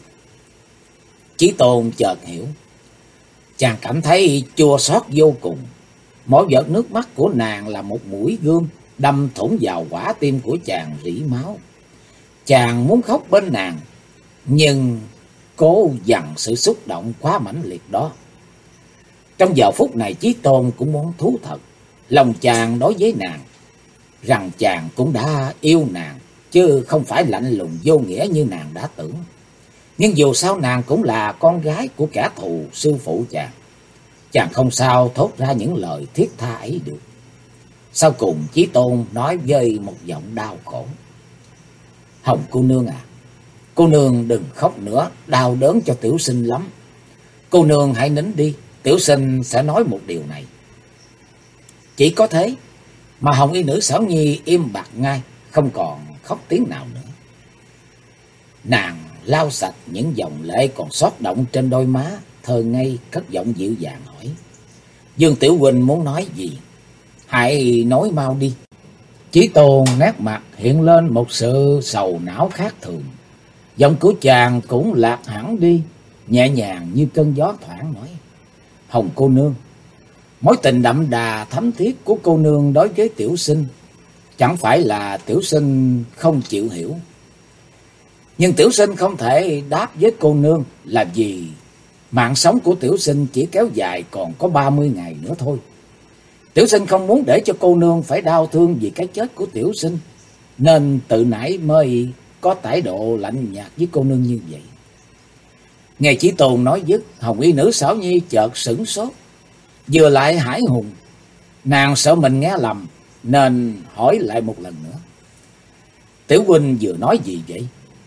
Chí Tôn chợt hiểu, chàng cảm thấy chua xót vô cùng. Mỗi giọt nước mắt của nàng là một mũi gươm đâm thủng vào quả tim của chàng rỉ máu. Chàng muốn khóc bên nàng, nhưng cố dằn sự xúc động quá mãnh liệt đó. Trong giờ phút này Chí Tôn cũng muốn thú thật lòng chàng đối với nàng, rằng chàng cũng đã yêu nàng, chứ không phải lạnh lùng vô nghĩa như nàng đã tưởng. Nhưng dù sao nàng cũng là con gái của kẻ thù sư phụ chàng. Chàng không sao thốt ra những lời thiết tha ấy được. Sau cùng Chí Tôn nói với một giọng đau khổ: Hồng cô nương à, cô nương đừng khóc nữa, đau đớn cho tiểu sinh lắm. Cô nương hãy nín đi, tiểu sinh sẽ nói một điều này. Chỉ có thế mà Hồng Y Nữ Xảo Nhi im bặt ngay, không còn khóc tiếng nào nữa. Nàng lau sạch những dòng lệ còn xót động trên đôi má, thơ ngây cất giọng dịu dàng hỏi: Dương tiểu huynh muốn nói gì? Hãy nói mau đi. Chí Tôn nét mặt hiện lên một sự sầu não khác thường. Giọng của chàng cũng lạc hẳn đi, nhẹ nhàng như cơn gió thoảng nói: Hồng cô nương, mối tình đậm đà thấm thiết của cô nương đối với tiểu sinh, chẳng phải là tiểu sinh không chịu hiểu. Nhưng tiểu sinh không thể đáp với cô nương là vì mạng sống của tiểu sinh chỉ kéo dài còn có 30 ngày nữa thôi. Tiểu sinh không muốn để cho cô nương phải đau thương vì cái chết của tiểu sinh, nên tự nãy mới có thái độ lạnh nhạt với cô nương như vậy. Nghe Chí Tôn nói dứt, hồng y nữ Xảo Nhi chợt sửng sốt, vừa lại hãi hùng. Nàng sợ mình nghe lầm nên hỏi lại một lần nữa: Tiểu huynh vừa nói gì vậy?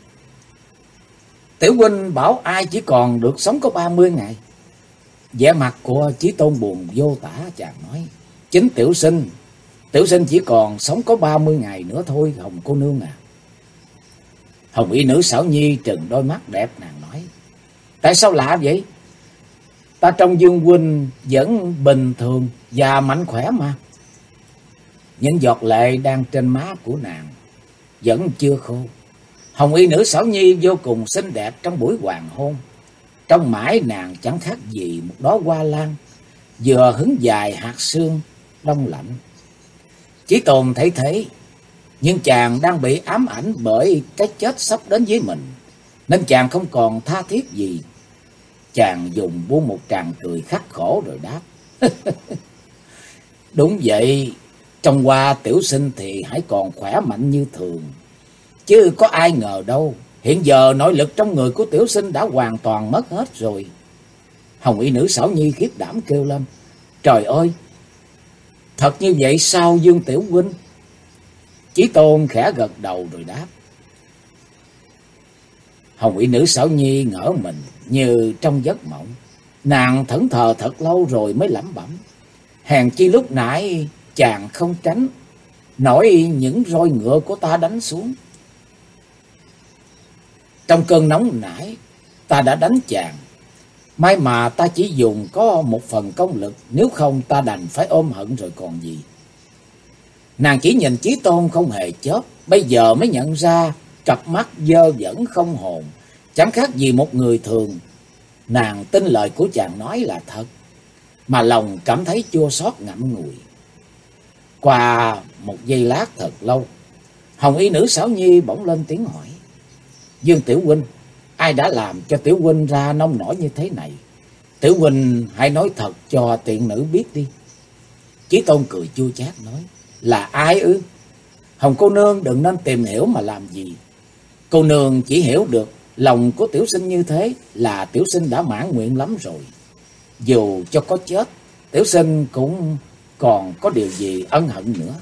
Tiểu huynh bảo ai chỉ còn được sống có 30 ngày. Vẻ mặt của Chí Tôn buồn vô tả, chàng nói: Chính tiểu sinh chỉ còn sống có 30 ngày nữa thôi, Hồng cô nương à. Hồng y nữ Xảo Nhi trừng đôi mắt đẹp, nàng nói: Tại sao lạ vậy? Ta trông Dương huynh vẫn bình thường và mạnh khỏe mà. Những giọt lệ đang trên má của nàng vẫn chưa khô. Hồng y nữ Xảo Nhi vô cùng xinh đẹp trong buổi hoàng hôn. Trong mãi nàng chẳng khác gì một đóa hoa lan vừa hứng dài hạt sương đông lạnh. Chí Tôn thấy thế, nhưng chàng đang bị ám ảnh bởi cái chết sắp đến với mình, nên chàng không còn tha thiết gì. Chàng dùng buông một tràng cười khắc khổ rồi đáp: Đúng vậy, trong hoa tiểu sinh thì hãy còn khỏe mạnh như thường, chứ có ai ngờ đâu, hiện giờ nội lực trong người của tiểu sinh đã hoàn toàn mất hết rồi. Hồng y nữ Xảo Nhi khiếp đảm kêu lên: Trời ơi, thật như vậy sao Dương tiểu huynh? Chí Tôn khẽ gật đầu rồi đáp. Hồng y nữ Xảo Nhi ngỡ mình như trong giấc mộng. Nàng thẫn thờ thật lâu rồi mới lẩm bẩm: Hèn chi lúc nãy chàng không tránh nổi những roi ngựa của ta đánh xuống. Trong cơn nóng nảy ta đã đánh chàng, may mà ta chỉ dùng có một phần công lực, nếu không ta đành phải ôm hận rồi còn gì. Nàng chỉ nhìn Chí Tôn không hề chớp, bây giờ mới nhận ra cặp mắt dơ vẫn không hồn, chẳng khác gì một người thường. Nàng tin lời của chàng nói là thật, mà lòng cảm thấy chua xót ngậm ngùi. Qua một giây lát thật lâu, Hồng y nữ Xảo Nhi bỗng lên tiếng hỏi: Dương tiểu huynh, ai đã làm cho tiểu huynh ra nông nổi như thế này? Tiểu huynh hãy nói thật cho tiện nữ biết đi. Chí Tôn cười chua chát nói: Là ai ư? Hồng cô nương đừng nên tìm hiểu mà làm gì. Cô nương chỉ hiểu được lòng của tiểu sinh như thế là tiểu sinh đã mãn nguyện lắm rồi. Dù cho có chết, tiểu sinh cũng còn có điều gì ân hận nữa.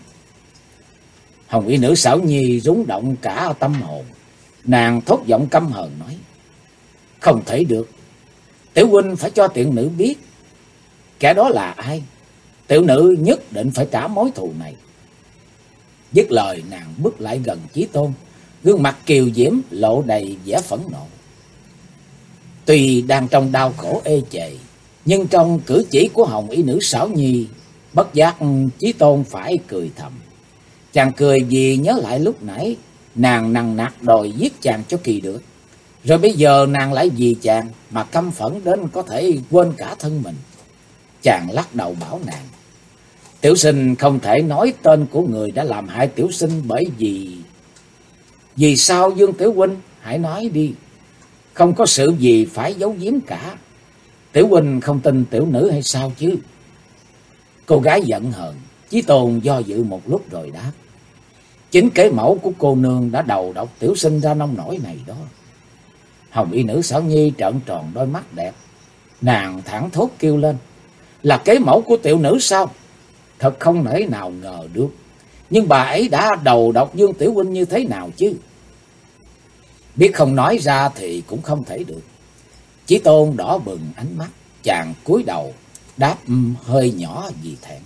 Hồng y nữ Xảo Nhi rúng động cả tâm hồn. Nàng thốt giọng căm hờn nói: Không thể được, tiểu huynh phải cho tiện nữ biết kẻ đó là ai. Tiểu nữ nhất định phải trả mối thù này. Dứt lời nàng bước lại gần Chí Tôn, gương mặt kiều diễm lộ đầy vẻ phẫn nộ. Tuy đang trong đau khổ ê chề, nhưng trong cử chỉ của Hồng y nữ Xảo Nhi, bất giác Chí Tôn phải cười thầm. Chàng cười vì nhớ lại lúc nãy nàng nằng nặc đòi giết chàng cho kỳ được, rồi bây giờ nàng lại vì chàng mà căm phẫn đến có thể quên cả thân mình. Chàng lắc đầu bảo nàng: Tiểu sinh không thể nói tên của người đã làm hại tiểu sinh, bởi vì sao Dương tiểu huynh? Hãy nói đi, không có sự gì phải giấu giếm cả. Tiểu huynh không tin tiểu nữ hay sao chứ? Cô gái giận hờn. Chí Tôn do dự một lúc rồi đáp: Chính kế mẫu của cô nương đã đầu độc tiểu sinh ra nông nổi này đó. Hồng y nữ Xảo Nhi trợn tròn đôi mắt đẹp, nàng thẳng thốt kêu lên: Là kế mẫu của tiểu nữ sao? Thật không thể nào ngờ được. Nhưng bà ấy đã đầu độc Dương tiểu huynh như thế nào chứ? Biết không nói ra thì cũng không thể được. Chí Tôn đỏ bừng ánh mắt, chàng cúi đầu đáp hơi nhỏ vì thẹn: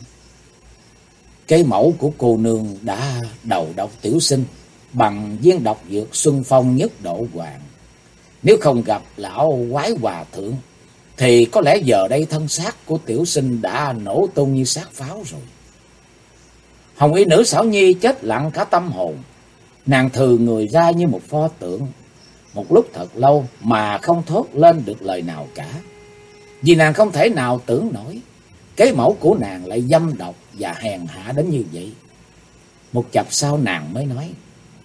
Kế mẫu của cô nương đã đầu độc tiểu sinh bằng viên độc dược Xuân Phong Nhất Độ Hoàng. Nếu không gặp lão quái hòa thượng thì có lẽ giờ đây thân xác của tiểu sinh đã nổ tung như xác pháo rồi. Hồng y nữ Xảo Nhi chết lặng cả tâm hồn. Nàng thừ người ra như một pho tượng, một lúc thật lâu mà không thốt lên được lời nào cả. Vì nàng không thể nào tưởng nổi kế mẫu của nàng lại dâm độc và hèn hạ đến như vậy. Một chập sau nàng mới nói: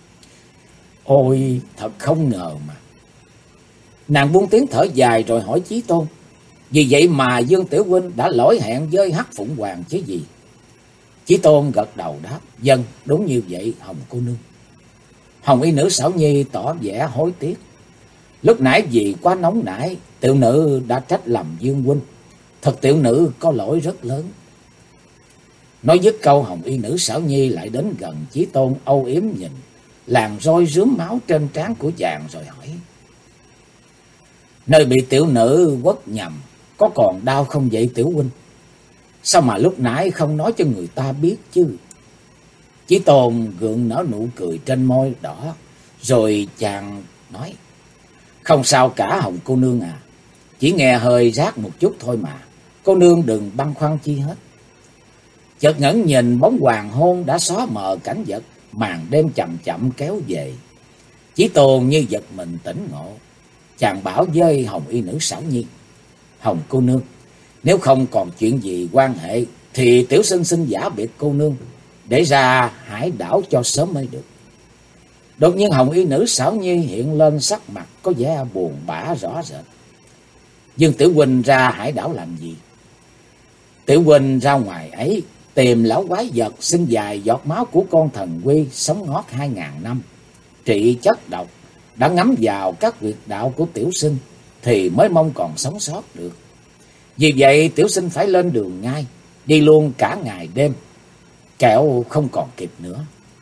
Ôi, thật không ngờ mà. Nàng buông tiếng thở dài rồi hỏi Chí Tôn: Vì vậy mà Dương tiểu huynh đã lỗi hẹn với Hắc Phụng Hoàng chứ gì? Chí Tôn gật đầu đáp: Vâng, đúng như vậy Hồng cô nương. Hồng y nữ Xảo Nhi tỏ vẻ hối tiếc. Lúc nãy vì quá nóng nảy, tiểu nữ đã trách lầm Dương huynh. Thật tiểu nữ có lỗi rất lớn. Nói dứt câu, hồng y nữ Xảo Nhi lại đến gần Chí Tôn, âu yếm nhìn làn roi rướm máu trên trán của chàng rồi hỏi: nơi bị tiểu nữ quất nhầm có còn đau không vậy tiểu huynh? Sao mà lúc nãy không nói cho người ta biết chứ? Chí Tôn gượng nở nụ cười trên môi đỏ, rồi chàng nói: không sao cả Hồng cô nương à, chỉ nghe hơi rát một chút thôi mà, cô nương đừng băn khoăn chi hết. Chợt ngẩng nhìn bóng hoàng hôn đã xóa mờ cảnh vật, màn đêm chậm chậm kéo về. Chí Tôn như giật mình tỉnh ngộ, chàng bảo với hồng y nữ Xảo Nhi: Hồng cô nương, nếu không còn chuyện gì quan hệ thì tiểu sinh xin giả biệt cô nương để ra hải đảo cho sớm mới được. Đột nhiên hồng y nữ Xảo Nhi hiện lên sắc mặt có vẻ buồn bã rõ rệt. Dương tiểu huynh ra hải đảo làm gì? Tiểu huynh ra ngoài ấy tìm lão quái vật sinh dài giọt máu của con thần quy sống ngót 2000 năm, trị chất độc, đã ngắm vào các huyệt đạo của tiểu sinh thì mới mong còn sống sót được. Vì vậy tiểu sinh phải lên đường ngay, đi luôn cả ngày đêm, kẻo không còn kịp nữa.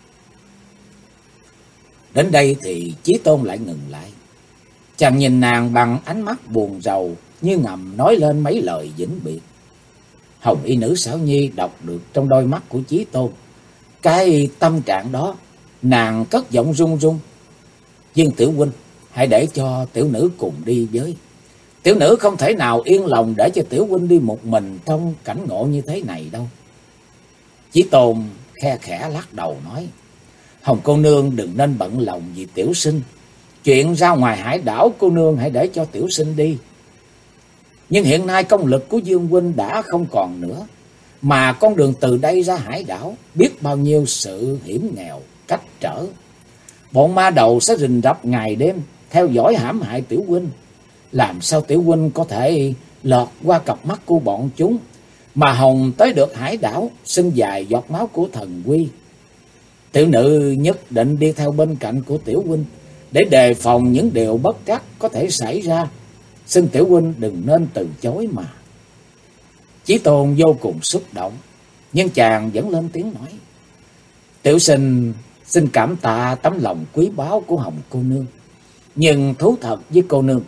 Đến đây thì Chí Tôn lại ngừng lại. Chàng nhìn nàng bằng ánh mắt buồn rầu, như ngầm nói lên mấy lời vĩnh biệt. Hồng y nữ Xảo Nhi đọc được trong đôi mắt của Chí Tôn cái tâm trạng đó, nàng cất giọng run run: Dương tiểu huynh, hãy để cho tiểu nữ cùng đi với. Tiểu nữ không thể nào yên lòng để cho tiểu huynh đi một mình trong cảnh ngộ như thế này đâu. Chí Tôn khe khẽ lắc đầu nói: Hồng cô nương đừng nên bận lòng vì tiểu sinh. Chuyện ra ngoài hải đảo cô nương hãy để cho tiểu sinh đi. Nhưng hiện nay công lực của Dương huynh đã không còn nữa, mà con đường từ đây ra hải đảo biết bao nhiêu sự hiểm nghèo cách trở. Bọn ma đầu sẽ rình rập ngày đêm theo dõi hãm hại tiểu huynh. Làm sao tiểu huynh có thể lọt qua cặp mắt của bọn chúng mà hồng tới được hải đảo sinh dài giọt máu của thần quy? Tiểu nữ nhất định đi theo bên cạnh của tiểu huynh để đề phòng những điều bất trắc có thể xảy ra. Xin tiểu huynh đừng nên từ chối mà. Chí Tôn vô cùng xúc động, nhưng chàng vẫn lên tiếng nói: Tiểu sinh xin cảm tạ tấm lòng quý báu của Hồng cô nương, nhưng thú thật với cô nương,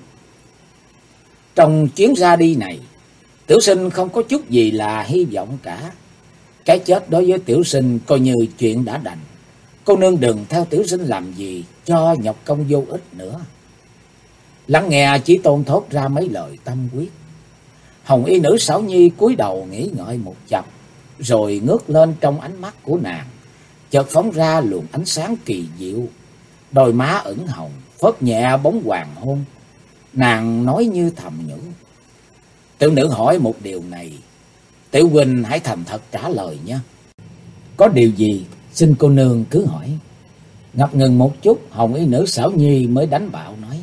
trong chuyến ra đi này, tiểu sinh không có chút gì là hy vọng cả. Cái chết đối với tiểu sinh coi như chuyện đã đành. Cô nương đừng theo tiểu sinh làm gì cho nhọc công vô ích nữa. Lắng nghe Chí Tôn thốt ra mấy lời tâm quyết, hồng y nữ Xảo Nhi cúi đầu nghĩ ngợi một chập, rồi ngước lên trong ánh mắt của nàng chợt phóng ra luồng ánh sáng kỳ diệu. Đôi má ửng hồng phớt nhẹ bóng hoàng hôn. Nàng nói như thầm nhủ: Tiểu nữ hỏi một điều này, tiểu huynh hãy thành thật trả lời nhé. Có điều gì xin cô nương cứ hỏi. Ngập ngừng một chút, hồng y nữ Xảo Nhi mới đánh bạo nói: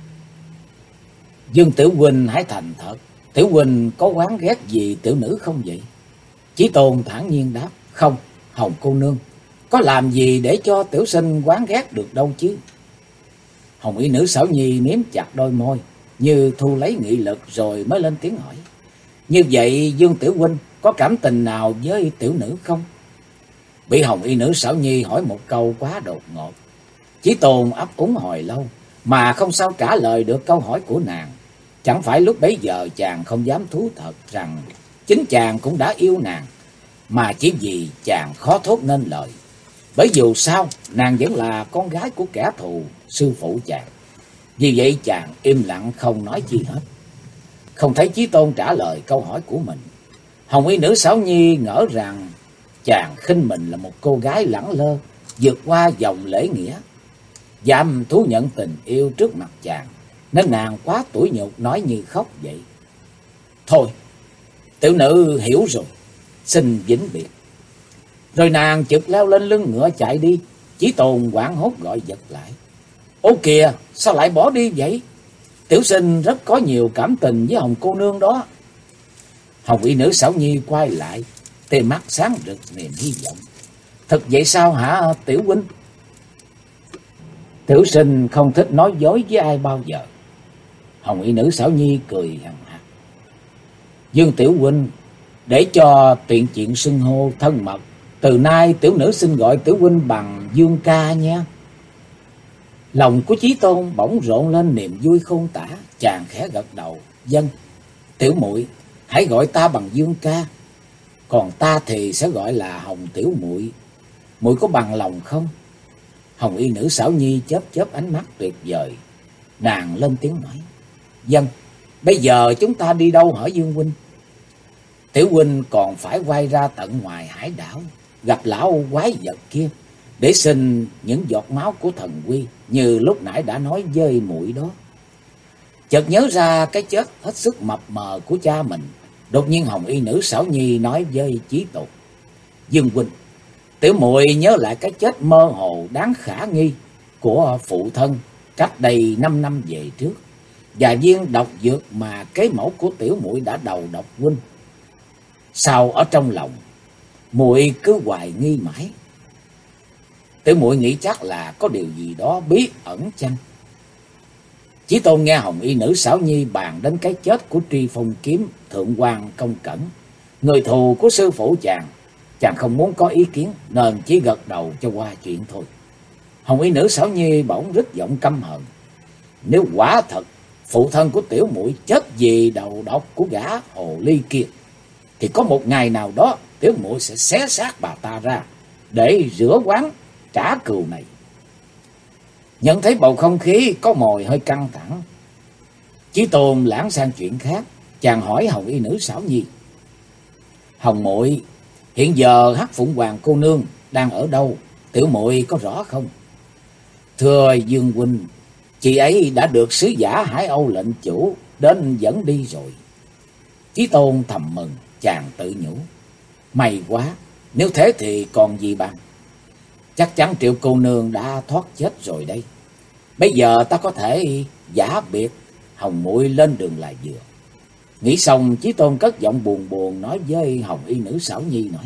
Dương tiểu huynh hãy thành thật, tiểu huynh có oán ghét gì tiểu nữ không vậy? Chí Tôn thản nhiên đáp: Không, Hồng cô nương, có làm gì để cho tiểu sinh oán ghét được đâu chứ. Hồng y nữ Xảo Nhi miếm chặt đôi môi, như thu lấy nghị lực, rồi mới lên tiếng hỏi: Như vậy Dương tiểu huynh có cảm tình nào với tiểu nữ không? Bị hồng y nữ Xảo Nhi hỏi một câu quá đột ngột, Chí Tôn ấp úng hồi lâu mà không sao trả lời được câu hỏi của nàng. Chẳng phải lúc bấy giờ chàng không dám thú thật rằng chính chàng cũng đã yêu nàng, mà chỉ vì chàng khó thốt nên lời. Bởi dù sao nàng vẫn là con gái của kẻ thù sư phụ chàng. Vì vậy chàng im lặng không nói chi hết. Không thấy Chí Tôn trả lời câu hỏi của mình, hồng y nữ Xảo Nhi ngỡ rằng chàng khinh mình là một cô gái lẳng lơ vượt qua dòng lễ nghĩa, dám thú nhận tình yêu trước mặt chàng, nên nàng quá tủi nhục nói như khóc vậy. Thôi, tiểu nữ hiểu rồi, xin vĩnh biệt. Rồi nàng chực leo lên lưng ngựa chạy đi. Chí Tôn hoảng hốt gọi giật lại: Ô kìa, sao lại bỏ đi vậy? Tiểu sinh rất có nhiều cảm tình với hồng cô nương đó. Hồng y nữ Xảo Nhi quay lại, tia mắt sáng rực niềm hy vọng: Thật vậy sao hả tiểu huynh? Tiểu sinh không thích nói dối với ai bao giờ. Hồng y nữ xảo nhi cười hằn học. Dương tiểu huynh, để cho tiện chuyện xưng hô thân mật, từ nay tiểu nữ xin gọi tiểu huynh bằng Dương ca nha. Lòng của Chí Tôn bỗng rộn lên niềm vui khôn tả, chàng khẽ gật đầu. Vâng, tiểu muội hãy gọi ta bằng Dương ca, còn ta thì sẽ gọi là Hồng tiểu muội. Muội có bằng lòng không? Hồng y nữ xảo nhi chớp chớp ánh mắt tuyệt vời, nàng lên tiếng nói. Vâng, bây giờ chúng ta đi đâu hả Dương huynh? Tiểu huynh còn phải quay ra tận ngoài hải đảo, gặp lão quái vật kia, để xin những giọt máu của thần quy, như lúc nãy đã nói với muội đó. Chợt nhớ ra cái chết hết sức mập mờ của cha mình, đột nhiên Hồng y nữ xảo nhi nói với Chí Tôn. Dương huynh, tiểu muội nhớ lại cái chết mơ hồ đáng khả nghi của phụ thân cách đây 5 năm về trước, và viên độc dược mà kế mẫu của tiểu muội đã đầu độc huynh. Sao ở trong lòng muội cứ hoài nghi mãi? Tiểu muội nghĩ chắc là có điều gì đó bí ẩn chăng? Chí Tôn nghe Hồng y nữ xảo nhi bàn đến cái chết của Tri Phong kiếm thượng quan Công Cẩn, người thù của sư phụ chàng không muốn có ý kiến nên chỉ gật đầu cho qua chuyện thôi. Hồng y nữ xảo nhi bỗng rít giọng căm hờn. Nếu quả thật phụ thân của tiểu muội chết vì đầu độc của gã hồ ly kia, thì có một ngày nào đó tiểu muội sẽ xé xác bà ta ra để rửa oán trả cừu này. Nhận thấy bầu không khí có mồi hơi căng thẳng, Chí Tôn lãng sang chuyện khác, chàng hỏi Hồng y nữ xảo nhi. Hồng muội, hiện giờ Hắc Phụng Hoàng cô nương đang ở đâu, tiểu muội có rõ không? Thưa Dương huynh, chị ấy đã được sứ giả Hải Âu lệnh chủ đến dẫn đi rồi. Chí Tôn thầm mừng, chàng tự nhủ. May quá, nếu thế thì còn gì bằng. Chắc chắn Triệu cô nương đã thoát chết rồi đây. Bây giờ ta có thể giả biệt Hồng muội lên đường là vừa. Nghĩ xong, Chí Tôn cất giọng buồn buồn nói với Hồng y nữ xảo nhi nói.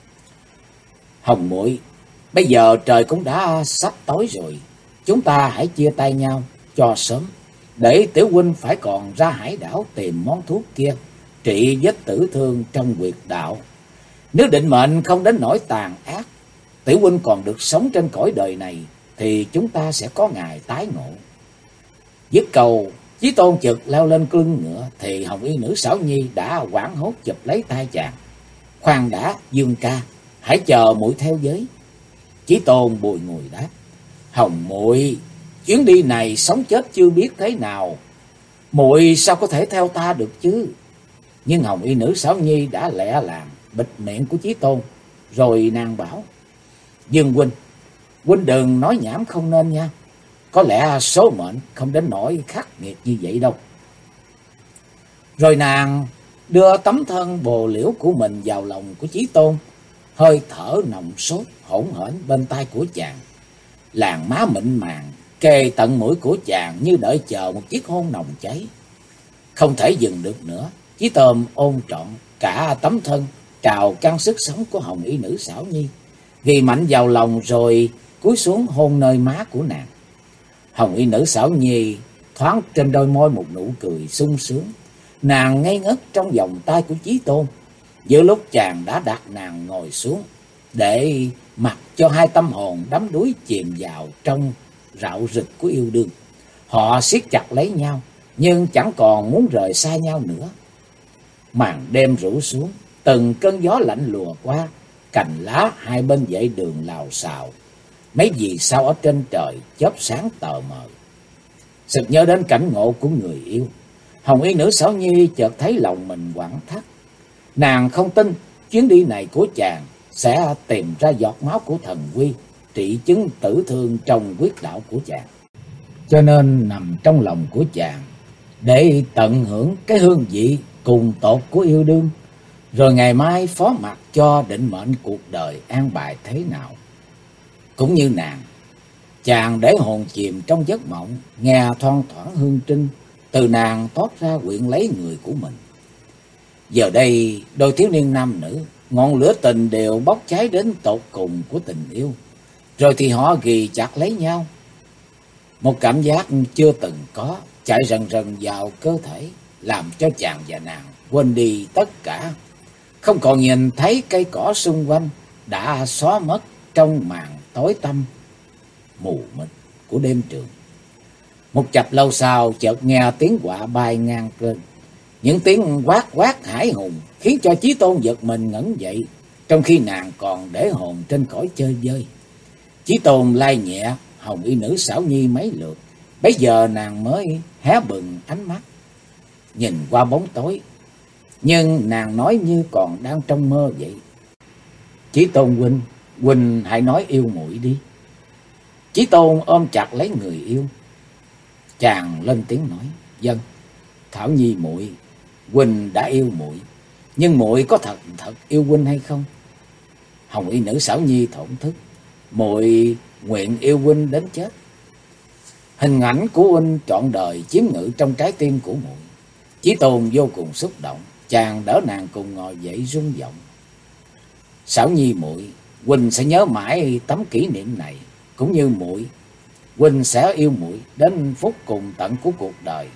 Hồng muội, bây giờ trời cũng đã sắp tối rồi, chúng ta hãy chia tay nhau cho sớm, để tiểu huynh phải còn ra hải đảo tìm món thuốc kia trị vết tử thương trong huyệt đạo. Nếu định mệnh không đến nỗi tàn ác, tiểu huynh còn được sống trên cõi đời này, thì chúng ta sẽ có ngày tái ngộ. Dứt câu, Chí Tôn chợt leo lên lưng ngựa, thì Hồng y nữ xảo nhi đã hoảng hốt chụp lấy tay chàng. Khoan đã Dương ca, hãy chờ muội theo với. Chí Tôn bùi ngùi đáp. Hồng muội, chuyến đi này sống chết chưa biết thế nào, muội sao có thể theo ta được chứ? Nhưng Hồng y nữ xảo nhi đã lẹ làng bịt miệng của Chí Tôn, rồi nàng bảo. Dương huynh đừng nói nhảm không nên nha. Có lẽ số mệnh không đến nỗi khắc nghiệt như vậy đâu. Rồi nàng đưa tấm thân bồ liễu của mình vào lòng của Chí Tôn, hơi thở nồng sốt hỗn hển bên tai của chàng. Làn má mịn màng kề tận mũi của chàng như đợi chờ một chiếc hôn nồng cháy. Không thể dừng được nữa, Chí Tôn ôm trọn cả tấm thân trào căng sức sống của Hồng y nữ xảo nhi, ghi mạnh vào lòng rồi cúi xuống hôn nơi má của nàng. Hồng y nữ xảo nhi thoáng trên đôi môi một nụ cười sung sướng. Nàng ngây ngất trong vòng tay của Chí Tôn, giữa lúc chàng đã đặt nàng ngồi xuống, để mặc cho hai tâm hồn đắm đuối chìm vào trong rạo rực của yêu đương. Họ siết chặt lấy nhau, nhưng chẳng còn muốn rời xa nhau nữa. Màn đêm rủ xuống, từng cơn gió lạnh lùa qua, cành lá hai bên dãy đường lào xào. Mấy vì sao ở trên trời chớp sáng tờ mờ. Sực nhớ đến cảnh ngộ của người yêu, Hồng y nữ xảo nhi chợt thấy lòng mình quặn thắt. Nàng không tin chuyến đi này của chàng sẽ tìm ra giọt máu của thần quy, trị chứng tử thương trong huyết đạo của chàng. Cho nên nằm trong lòng của chàng, để tận hưởng cái hương vị cùng tột của yêu đương, rồi ngày mai phó mặc cho định mệnh cuộc đời an bài thế nào. Cũng như nàng, chàng để hồn chìm trong giấc mộng, nghe thoang thoảng hương trinh từ nàng toát ra quyện lấy người của mình. Giờ đây đôi thiếu niên nam nữ, ngọn lửa tình đều bốc cháy đến tột cùng của tình yêu, rồi thì họ ghì chặt lấy nhau. Một cảm giác chưa từng có chạy rần rần vào cơ thể, làm cho chàng và nàng quên đi tất cả, không còn nhìn thấy cây cỏ xung quanh, đã xóa mất trong màn tối tăm mù mịt của đêm trường. Một chập lâu sau chợt nghe tiếng quạ bay ngang trên, những tiếng quát quát hãi hùng khiến cho Chí Tôn giật mình ngẩng dậy, trong khi nàng còn để hồn trên cõi chơi vơi. Chí Tôn lai nhẹ hồng y nữ Xảo Nhi mấy lượt, bấy giờ nàng mới hé bừng ánh mắt nhìn qua bóng tối, nhưng nàng nói như còn đang trong mơ vậy. Chí Tôn huynh, huynh hãy nói yêu muội đi. Chí Tôn ôm chặt lấy người yêu, chàng lên tiếng nói: Vâng, Thảo Nhi muội, huynh đã yêu muội, nhưng muội có thật yêu huynh hay không? Hồng y nữ Xảo Nhi thổn thức: Muội nguyện yêu huynh đến chết. Hình ảnh của huynh trọn đời chiếm ngự trong trái tim của muội. Chí Tôn vô cùng xúc động, chàng đỡ nàng cùng ngồi dậy rung giọng: Xảo Nhi muội, huynh sẽ nhớ mãi tấm kỷ niệm này, cũng như muội, huynh sẽ yêu muội đến phút cùng tận của cuộc đời.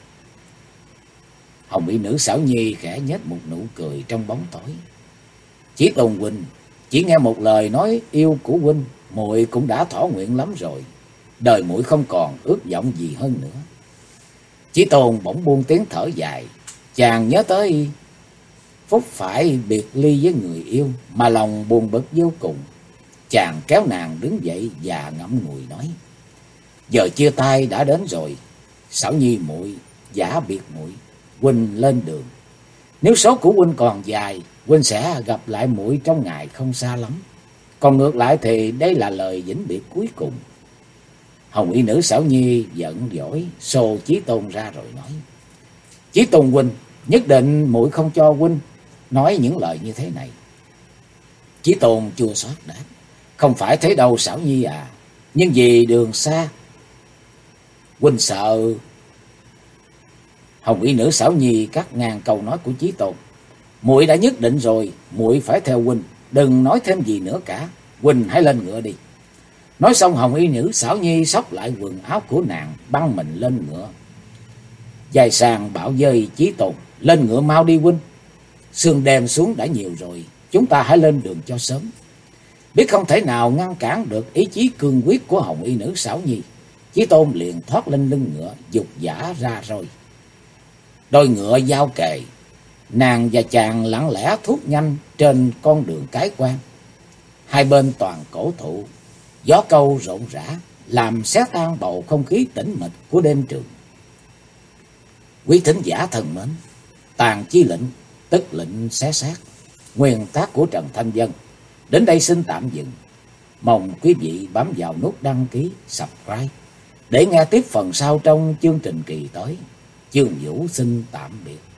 Hồng y nữ Xảo Nhi khẽ nhếch một nụ cười trong bóng tối. Chí Tôn huynh, chỉ nghe một lời nói yêu của huynh, muội cũng đã thỏa nguyện lắm rồi. Đời muội không còn ước vọng gì hơn nữa. Chí Tôn bỗng buông tiếng thở dài, chàng nhớ tới phút phải biệt ly với người yêu mà lòng buồn bực vô cùng. Chàng kéo nàng đứng dậy và ngậm ngùi nói: Giờ chia tay đã đến rồi, Xảo Nhi muội, giả biệt muội, huynh lên đường. Nếu số của huynh còn dài, huynh sẽ gặp lại muội trong ngày không xa lắm. Còn ngược lại thì đây là lời vĩnh biệt cuối cùng. Hồng y nữ Xảo Nhi giận dỗi xô Chí Tôn ra rồi nói: Chí Tôn huynh, nhất định muội không cho huynh nói những lời như thế này. Chí Tôn chua xót đáp: Không phải thế đâu Xảo Nhi à, nhưng vì đường xa huynh sợ. Hồng y nữ Xảo Nhi cắt ngang câu nói của Chí Tôn: Muội đã nhất định rồi, muội phải theo huynh, đừng nói thêm gì nữa cả. Huynh hãy lên ngựa đi. Nói xong Hồng y nữ Xảo Nhi xốc lại quần áo của nàng, băng mình lên ngựa. Dài sàng bảo với Chí Tôn: Lên ngựa mau đi huynh, sương đêm xuống đã nhiều rồi, chúng ta hãy lên đường cho sớm. Biết không thể nào ngăn cản được ý chí cương quyết của Hồng y nữ Xảo Nhi, Chí Tôn liền thoát lên lưng ngựa, dục dã ra rồi. Đôi ngựa giao kề, nàng và chàng lặng lẽ thúc nhanh trên con đường cái quan. Hai bên toàn cổ thụ, gió câu rộn rã, làm xé tan bầu không khí tĩnh mịch của đêm trường. Quý thính giả thân mến, Tàn Chi Lệnh, tức lệnh xé xác, nguyên tác của Trần Thanh Vân, đến đây xin tạm dừng. Mong quý vị bấm vào nút đăng ký, subscribe để nghe tiếp phần sau trong chương trình kỳ tới. Chương Vũ xin tạm biệt.